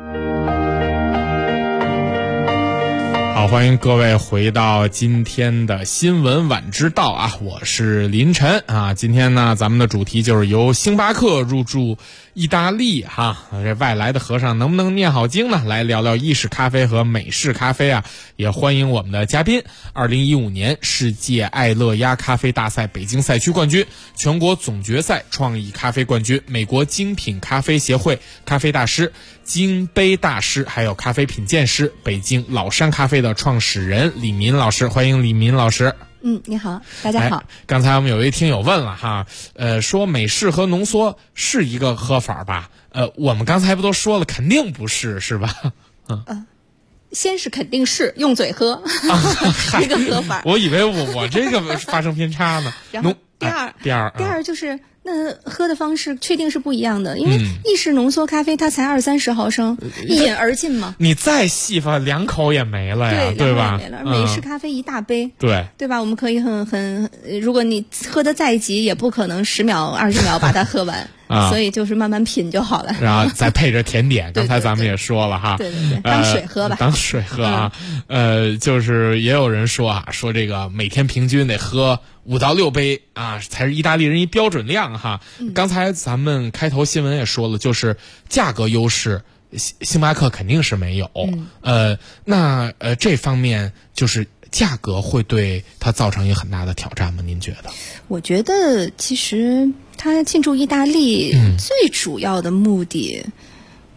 好，欢迎各位回到今天的新闻晚知道啊，我是林晨啊。今天呢，咱们的主题就是由星巴克入驻意大利哈，这外来的和尚能不能念好经呢？来聊聊意式咖啡和美式咖啡啊。也欢迎我们的嘉宾，2015年世界爱乐压咖啡大赛北京赛区冠军，全国总决赛创意咖啡冠军，美国精品咖啡协会咖啡大师、金杯大师，还有咖啡品鉴师，北京老山咖啡的创始人李民老师。欢迎李民老师。 你好，大家好。 刚才我们有一听友问了哈，说美式和浓缩是一个喝法吧？我们刚才不都说了，肯定不是，是吧？ 先是肯定是用嘴喝，一个喝法。 我以为我这个发生偏差呢。 然后第二就是那喝的方式确定是不一样的，因为意式浓缩咖啡它才20-30毫升，一饮而尽嘛。 你再细吧，2口也没了呀，对吧？ 没了。美式咖啡一大杯， 对吧？我们可以如果你喝的再急，也不可能10秒20秒把它喝完。所以就是慢慢品就好了， 然后再配着甜点。刚才咱们也说了哈， 对，当水喝吧， 当水喝啊。就是也有人说啊，说这个每天平均得喝5到6杯啊，才是意大利人一标准量哈。刚才咱们开头新闻也说了，就是价格优势，星巴克肯定是没有。那这方面就是价格会对它造成一个很大的挑战吗？您觉得？ 我觉得其实他进驻意大利最主要的目的，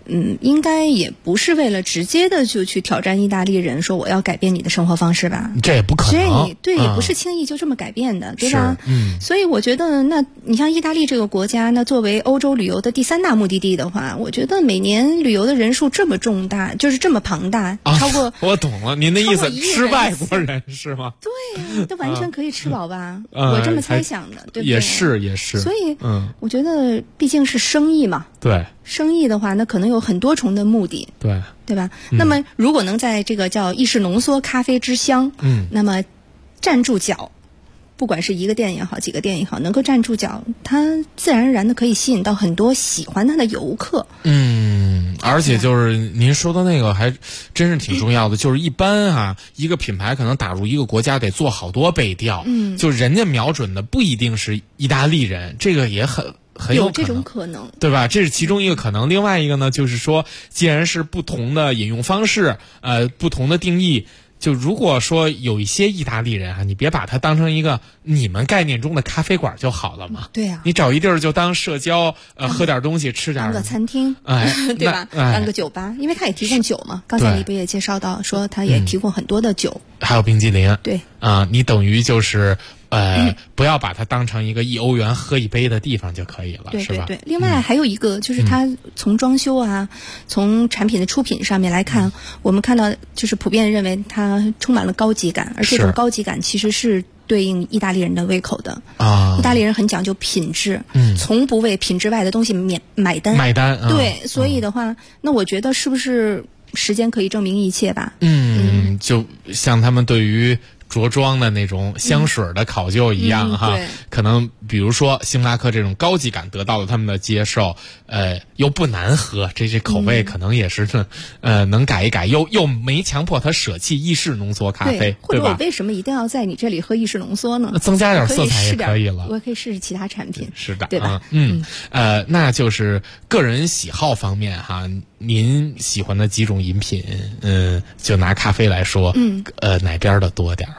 应该也不是为了直接的就去挑战意大利人，说我要改变你的生活方式吧？ 这也不可能。 对，也不是轻易就这么改变的，对吧？所以我觉得，那你像意大利这个国家，那作为欧洲旅游的第3大目的地的话，我觉得每年旅游的人数这么重大，就是这么庞大，超过我懂了，您的意思吃外国人是吗？ 对呀，都完全可以吃饱吧？我这么猜想的，对不对？ 也是。 所以，我觉得毕竟是生意嘛。 对。 生意的话，那可能有很多重的目的，对吧？那么如果能在这个叫意式浓缩咖啡之乡，那么站住脚，不管是一个店也好，几个店也好，能够站住脚，它自然而然的可以吸引到很多喜欢它的游客。 而且就是您说的那个还真是挺重要的，就是一般一个品牌可能打入一个国家得做好多背调，就人家瞄准的不一定是意大利人，这个也很有这种可能， 对吧？这是其中一个可能。另外一个呢，就是说，既然是不同的饮用方式，不同的定义，就如果说有一些意大利人你别把它当成一个你们概念中的咖啡馆就好了嘛。 对呀， 你找一地儿就当社交，喝点东西，吃点， 当个餐厅，对吧？当个酒吧，因为它也提供酒嘛。刚才你不也介绍到说，它也提供很多的酒， 还有冰激凌。 对你等于就是。不要把它当成一个1欧元喝一杯的地方就可以了，是吧？ 对。另外还有一个就是它从装修从产品的出品上面来看，我们看到就是普遍认为它充满了高级感，而这种高级感其实是对应意大利人的胃口的意大利人很讲究品质，从不为品质外的东西买单。对，所以的话，那我觉得是不是时间可以证明一切吧？ 就像他们对于着装的那种香水的考究一样可能比如说星巴克这种高级感得到了他们的接受，又不难喝，这口味可能也是能改一改，又没强迫他舍弃意式浓缩咖啡， 对吧？或者我为什么一定要在你这里喝意式浓缩呢？ 增加点色彩也可以了， 我可以试试其他产品， 是的， 对吧？ 那就是个人喜好方面您喜欢的几种饮品，就拿咖啡来说，哪边的多点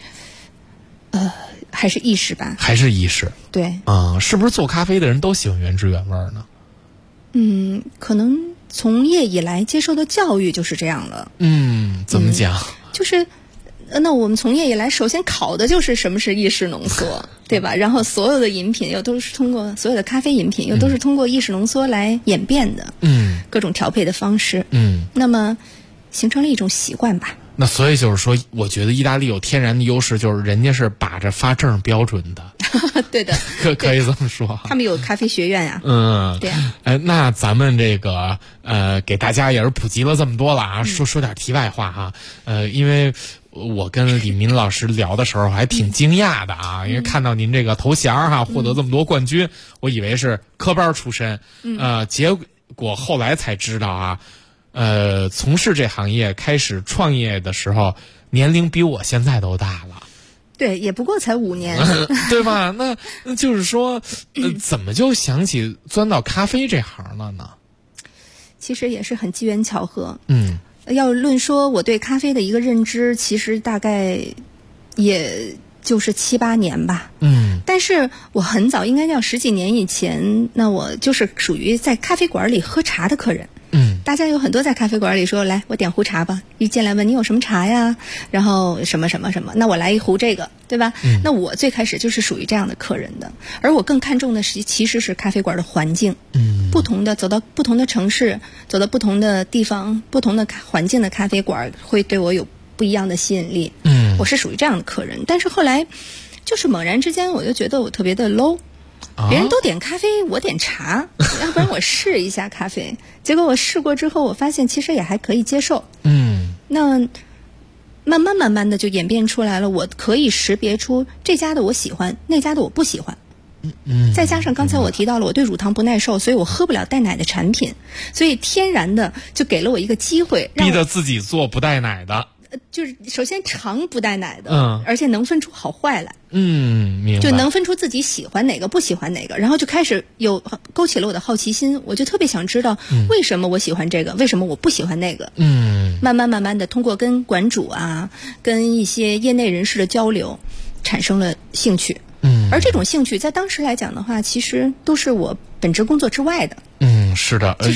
还是意式吧。 还是意式。 对。 是不是做咖啡的人都喜欢原汁原味呢？可能从业以来接受的教育就是这样了。 怎么讲？ 就是那我们从业以来，首先考的就是什么是意式浓缩，对吧？然后所有的饮品又都是通过所有的咖啡饮品又都是通过意式浓缩来演变的，各种调配的方式，那么形成了一种习惯吧。 那所以就是说，我觉得意大利有天然的优势，就是人家是把着发证标准的。 对的， 可以这么说。 他们有咖啡学院呀。对。 那咱们这个给大家也是普及了这么多了说点题外话因为我跟李民老师聊的时候还挺惊讶的因为看到您这个头衔获得这么多冠军，我以为是科班出身，结果后来才知道从事这行业开始创业的时候，年龄比我现在都大了。 对，也不过才5年， 对吧？那就是说，怎么就想起钻到咖啡这行了呢？ 其实也是很机缘巧合。要论说我对咖啡的一个认知，其实大概也就是7、8年吧。但是我很早，应该叫10几年以前，那我就是属于在咖啡馆里喝茶的客人。大家有很多在咖啡馆里说，来我点壶茶吧，一进来问你有什么茶呀，然后什么什么什么，那我来一壶这个，对吧？那我最开始就是属于这样的客人的，而我更看重的其实是咖啡馆的环境。不同的走到不同的城市，走到不同的地方，不同的环境的咖啡馆会对我有不一样的吸引力。我是属于这样的客人，但是后来就是猛然之间我就觉得我特别的 low。别人都点咖啡，我点茶，要不然我试一下咖啡。结果我试过之后，我发现其实也还可以接受。那慢慢的就演变出来了，我可以识别出这家的我喜欢，那家的我不喜欢。再加上刚才我提到了我对乳糖不耐受，所以我喝不了带奶的产品，所以天然的就给了我一个机会， 逼着自己做不带奶的。 就是首先尝不带奶的，而且能分出好坏来， 明白， 就能分出自己喜欢哪个不喜欢哪个，然后就开始勾起了我的好奇心，我就特别想知道为什么我喜欢这个，为什么我不喜欢那个。慢慢的通过跟馆主跟一些业内人士的交流，产生了兴趣。而这种兴趣在当时来讲的话，其实都是我本职工作之外的。 是的， 就是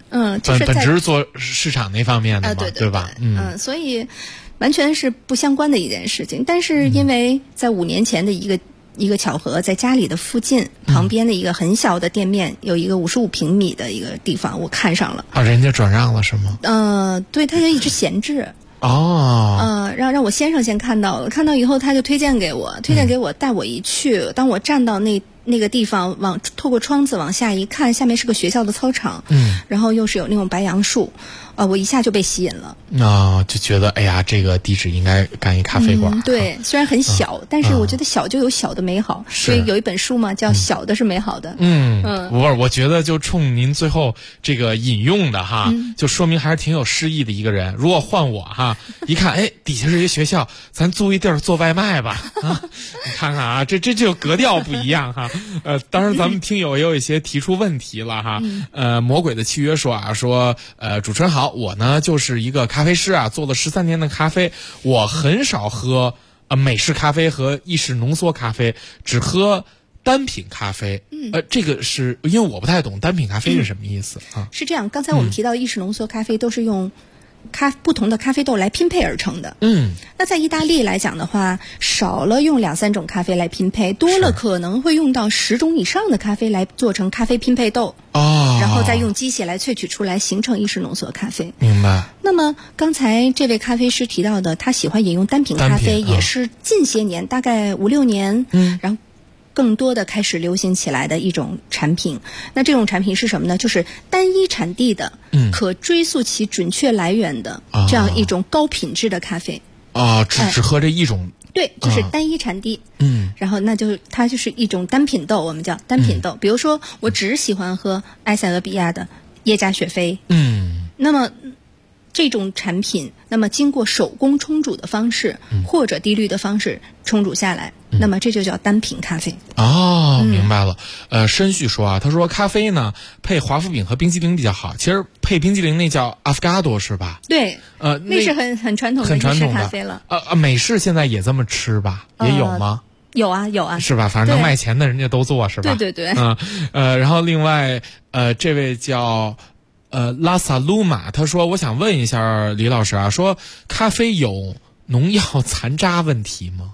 就是本职是做市场那方面的嘛， 对吧？ 所以完全是不相关的一件事情。但是因为在5年前的一个巧合，在家里的附近旁边的一个很小的店面，有一个55平米的一个地方，我看上了。 人家转让了是吗？ 对，他就一直闲置。让我先生先看到了，看到以后他就推荐给我，带我一去。当我站到那个地方，透过窗子往下一看，下面是个学校的操场，然后又是有那种白杨树，我一下就被吸引了。 就觉得哎呀，这个地址应该干一咖啡馆。 对，虽然很小，但是我觉得小就有小的美好。所以有一本书嘛，叫《小的是美好的》。 我觉得就冲您最后这个引用的哈，就说明还是挺有诗意的一个人。如果换我哈，一看底下是一个学校，咱租一地儿做外卖吧啊！你看看啊，这就格调不一样哈。当然咱们听友也有一些提出问题了哈。魔鬼的契约说主持人好，我呢就是一个咖啡师啊，做了13年的咖啡，我很少喝美式咖啡和意式浓缩咖啡，只喝单品咖啡。这个是因为我不太懂单品咖啡是什么意思啊？ 是这样，刚才我们提到意式浓缩咖啡都是用不同的咖啡豆来拼配而成的。那在意大利来讲的话，少了用2-3种咖啡来拼配，多了可能会用到10种以上的咖啡来做成咖啡拼配豆。然后再用机械来萃取出来，形成意式浓缩咖啡。 明白。 那么刚才这位咖啡师提到的，他喜欢饮用单品咖啡，也是近些年大概5-6年，然后更多的开始流行起来的一种产品。那这种产品是什么呢？就是单一产地的，可追溯其准确来源的这样一种高品质的咖啡。 只喝这一种。 对，就是单一产地。然后它就是一种单品豆，我们叫单品豆。比如说，我只喜欢喝埃塞俄比亚的耶加雪菲。那么这种产品，那么经过手工冲煮的方式，或者滴滤的方式冲煮下来，那么这就叫单品咖啡。 明白了。申旭说他说咖啡呢配华夫饼和冰激凌比较好，其实配冰激凌那叫阿芙嘎多是吧？ 对，那是很传统的意式咖啡了。 美式现在也这么吃吧？也有吗？ 有啊， 是吧？反正能卖钱的人家都做是吧？ 对。 然后另外这位叫拉萨鲁玛，他说我想问一下李老师啊，说咖啡有农药残渣问题吗？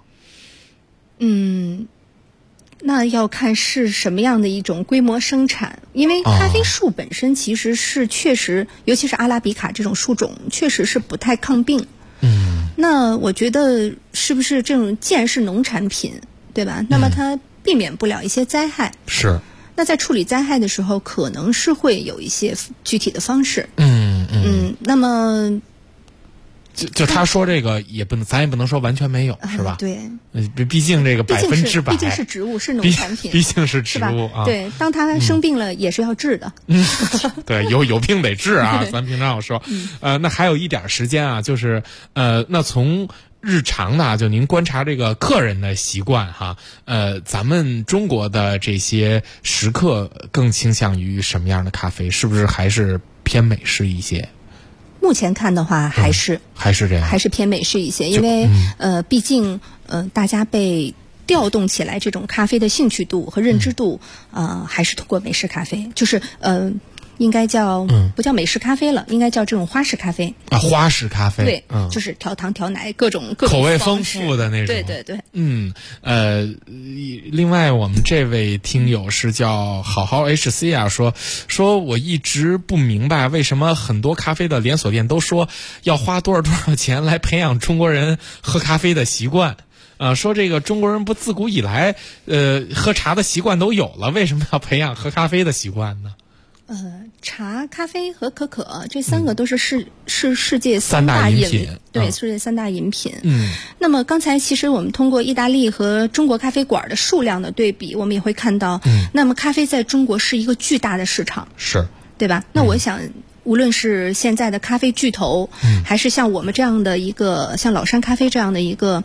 那要看是什么样的一种规模生产，因为咖啡树本身其实是确实，尤其是阿拉比卡这种树种，确实是不太抗病。那我觉得是不是这种既然是农产品，对吧？那么它避免不了一些灾害。 是。 那在处理灾害的时候，可能是会有一些具体的方式。那么就他说这个也不能，咱也不能说完全没有，是吧？ 对。 毕竟这个100%， 毕竟是植物，是农产品， 毕竟是植物啊。 对，当它生病了，也是要治的。 对，有病得治啊，咱平常有说。那还有一点时间啊，就是那从日常的就您观察这个客人的习惯哈，咱们中国的这些食客更倾向于什么样的咖啡？是不是还是偏美式一些？ 目前看的话，还是这样， 还是偏美式一些，因为毕竟大家被调动起来这种咖啡的兴趣度和认知度，还是通过美式咖啡，就是应该叫不叫美式咖啡了，应该叫这种花式咖啡啊，花式咖啡， 对，就是调糖调奶各种口味丰富的那种， 对。 另外我们这位听友是叫好好 HC 啊，说我一直不明白为什么很多咖啡的连锁店都说要花多少钱来培养中国人喝咖啡的习惯。说这个中国人不自古以来喝茶的习惯都有了，为什么要培养喝咖啡的习惯呢？ 茶、咖啡和可可这3个都是世界3大饮品，对，世界3大饮品。那么刚才其实我们通过意大利和中国咖啡馆的数量的对比，我们也会看到，那么咖啡在中国是一个巨大的市场， 是， 对吧？那我想，无论是现在的咖啡巨头，还是像我们这样的一个像老山咖啡这样的一个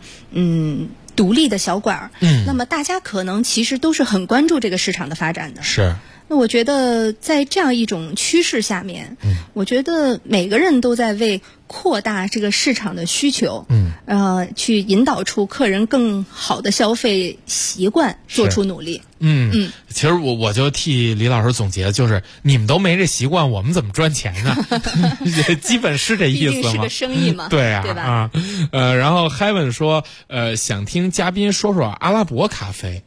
独立的小馆，那么大家可能其实都是很关注这个市场的发展的。 是。 那我觉得在这样一种趋势下面，我觉得每个人都在为扩大这个市场的需求，去引导出客人更好的消费习惯做出努力。 其实我就替李老师总结，就是你们都没这习惯，我们怎么赚钱呢？基本是这意思吗？ 毕竟是个生意嘛， 对啊， 对吧？ 然后 Heaven 说，想听嘉宾说说阿拉伯咖啡。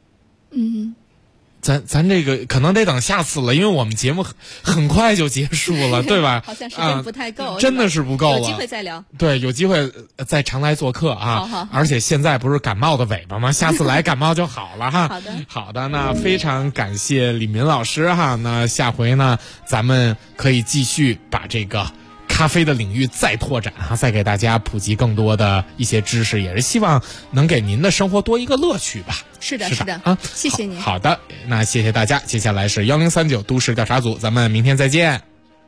咱这个可能得等下次了，因为我们节目很快就结束了，对吧？ 好像时间不太够， 真的是不够了。 有机会再聊。 对，有机会再常来做客啊。好。而且现在不是感冒的尾巴吗？下次来感冒就好了哈。好的，那非常感谢李民老师哈。那下回呢，咱们可以继续把这个咖啡的领域再拓展啊，再给大家普及更多的一些知识，也是希望能给您的生活多一个乐趣吧。 是的啊， 谢谢您。 好的，那谢谢大家。接下来是1039都市调查组，咱们明天再见。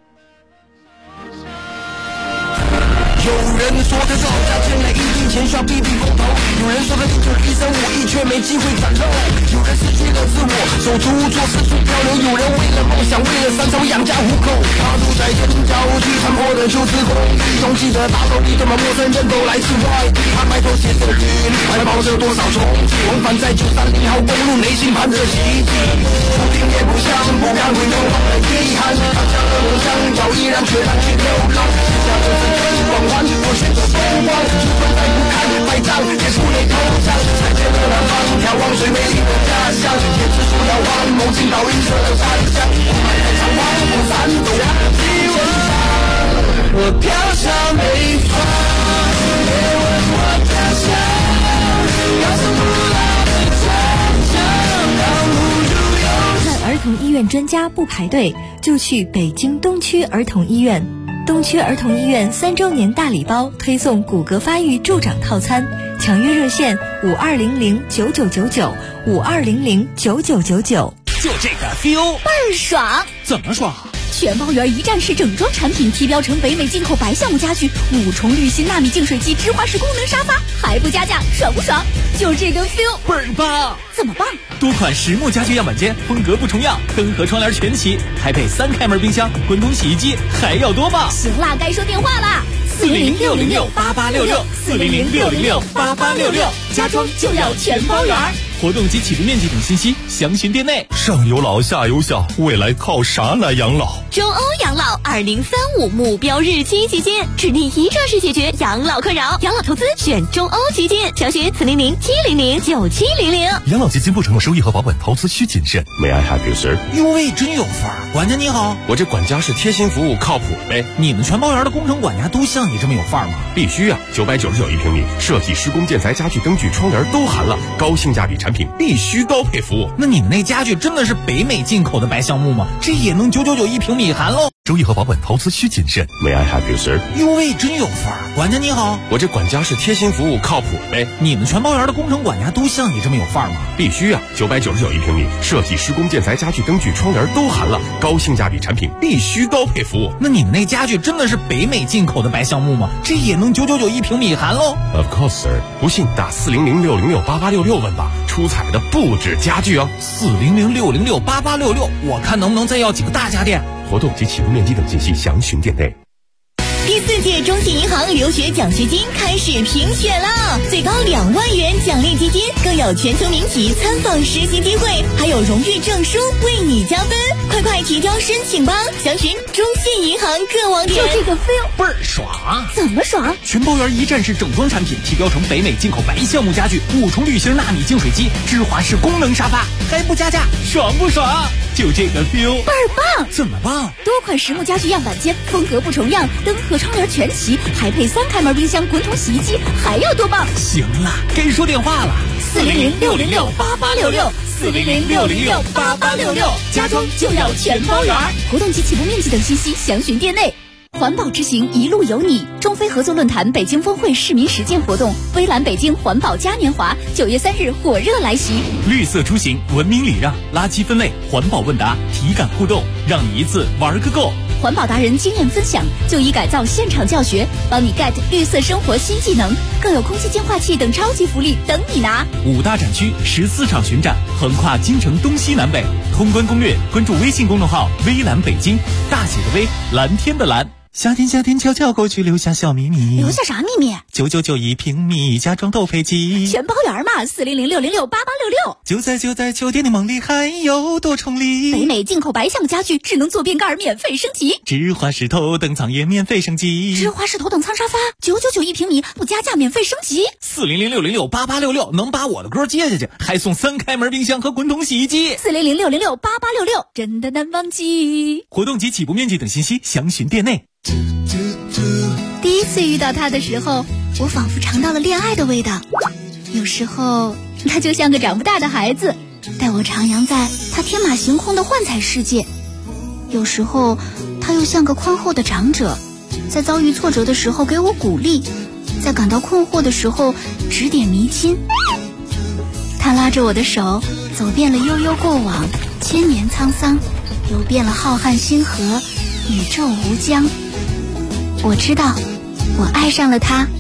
有人说他是好家欠了一定钱需要避避风头，有人说他就是一身武艺却没机会展露，有人失去了自我手足无措四处漂流，有人为了梦想为了三餐养家糊口，他住在天郊区残破的旧时空，拥挤的大楼里堆满陌生人都来自外地，他埋头写着履历，怀抱着多少憧憬，往返在930号公路，内心盼着奇迹，不听也不想不敢回头，忘了遗憾，他想的梦想要依然却难去流浪，写下的这段光环我选择风光，就算再不堪百丈也出类投降，再见了南方眺望最美丽的家乡，天之树摇晃梦境倒映着的山乡，我们在长望不闪躲希望，我飘向北方，别问我家乡，高耸古老的城墙，让无助有看儿童医院专家不排队，就去北京东区儿童医院。东区儿童医院3周年大礼包推送骨骼发育助长套餐，抢约热线52009999，52009999。 就这个 feel 倍儿爽！ 怎么爽？ 全包圆一站式整装产品提标成北美进口白橡木家具，5重滤芯纳米净水机，直滑式功能沙发，还不加价，爽不爽？就这个 feel 倍儿棒！ 怎么棒？ 多款实木家具样板间，风格不重样，灯和窗帘全齐，还配3开门冰箱、滚筒洗衣机，还要多棒！ 行啦，该说电话啦 ，400-606-8866，400-606-8866， 家装就要全包圆。 活动及起步面积等信息详询店内。 上有老下有小，未来靠啥来养老？ 中欧养老2035目标日期基金，指定一站式解决养老困扰，养老投资选中欧基金，详询400-700-9700。 养老基金不承诺收益和保本，投资需谨慎。May I help you, sir？ 哟喂，真有范儿！管家你好， 我这管家是贴心服务，靠谱呗。 你们全包圆的工程管家都像你这么有范儿吗？ 必须啊！999一平米，设计、施工、建材、家具、灯具、窗帘都含了，高性价比产品必须高配服务。 那你们那家具真的是北美进口的白橡木吗？这也能999一平米含喽？ 收益和保本，投资需谨慎。May I help you, sir？ 哟喂，真有范儿！管家你好， 我这管家是贴心服务，靠谱呗。 你们全包圆的工程管家都像你这么有范儿吗？ 必须啊！999一平米，设计、施工、建材、家具、灯具、窗帘都含了，高性价比产品必须高配服务。 那你们那家具真的是北美进口的白橡木吗？这也能999一平米含喽？ Of course, sir。不信打400-606-8866问吧，出彩的不止家具哦。 400-606-8866，我看能不能再要几个大家电。 活动及起步面积等信息详询店内。 第4届中信银行留学奖学金开始评选了，最高2万元奖励基金，更有全球民企参访实习机会，还有荣誉证书为你加分。快提交申请吧，详询中信银行各网点。 就这个 feel 倍儿爽！ 怎么爽？ 全包圆一站式整装产品提标成北美进口白橡木家具，5重滤芯纳米净水机，芝华士功能沙发，还不加价，爽不爽？就这个 feel 倍儿棒！ 怎么棒？ 多款实木家具样板间，风格不重样，灯和窗帘全齐，还配3开门冰箱、滚筒洗衣机，还要多棒？ 行了，该说电话了 ，400-606-8866，400-606-8866，家装就要全包圆。活动及起步面积等信息详询店内。环保之行一路有你，中非合作论坛北京峰会市民实践活动，微蓝北京环保嘉年华9月3日火热来袭。 绿色出行，文明礼让，垃圾分类，环保问答，体感互动，让你一次玩个够。 环保达人经验分享，就医改造现场教学，帮你 get 绿色生活新技能，更有空气净化器等超级福利等你拿。 5大展区14场巡展，横跨京城东西南北。通关攻略，关注微信公众号“微蓝北京”，大写的微，蓝天的蓝。 夏天悄悄过去，留下小秘密。 留下啥秘密 ？99911平米，家装斗配机， 全包圆嘛，400-606-8866。 就在酒店的梦里，还有多重礼。 北美进口白橡家具，智能坐便盖免费升级， 智华式头等舱也免费升级， 智华式头等舱沙发999一平米，不加价免费升级。 400-606-8866，能把我的歌接下去，还送3开门冰箱和滚筒洗衣机。 400-606-8866，真的难忘记。 活动及起步面积等信息详询店内。 第一次遇到他的时候，我仿佛尝到了恋爱的味道。有时候他就像个长不大的孩子，带我徜徉在他天马行空的幻彩世界。有时候他又像个宽厚的长者，在遭遇挫折的时候给我鼓励，在感到困惑的时候指点迷津。他拉着我的手，走遍了悠悠过往，千年沧桑，游遍了浩瀚星河，宇宙无疆。我知道，我爱上了他。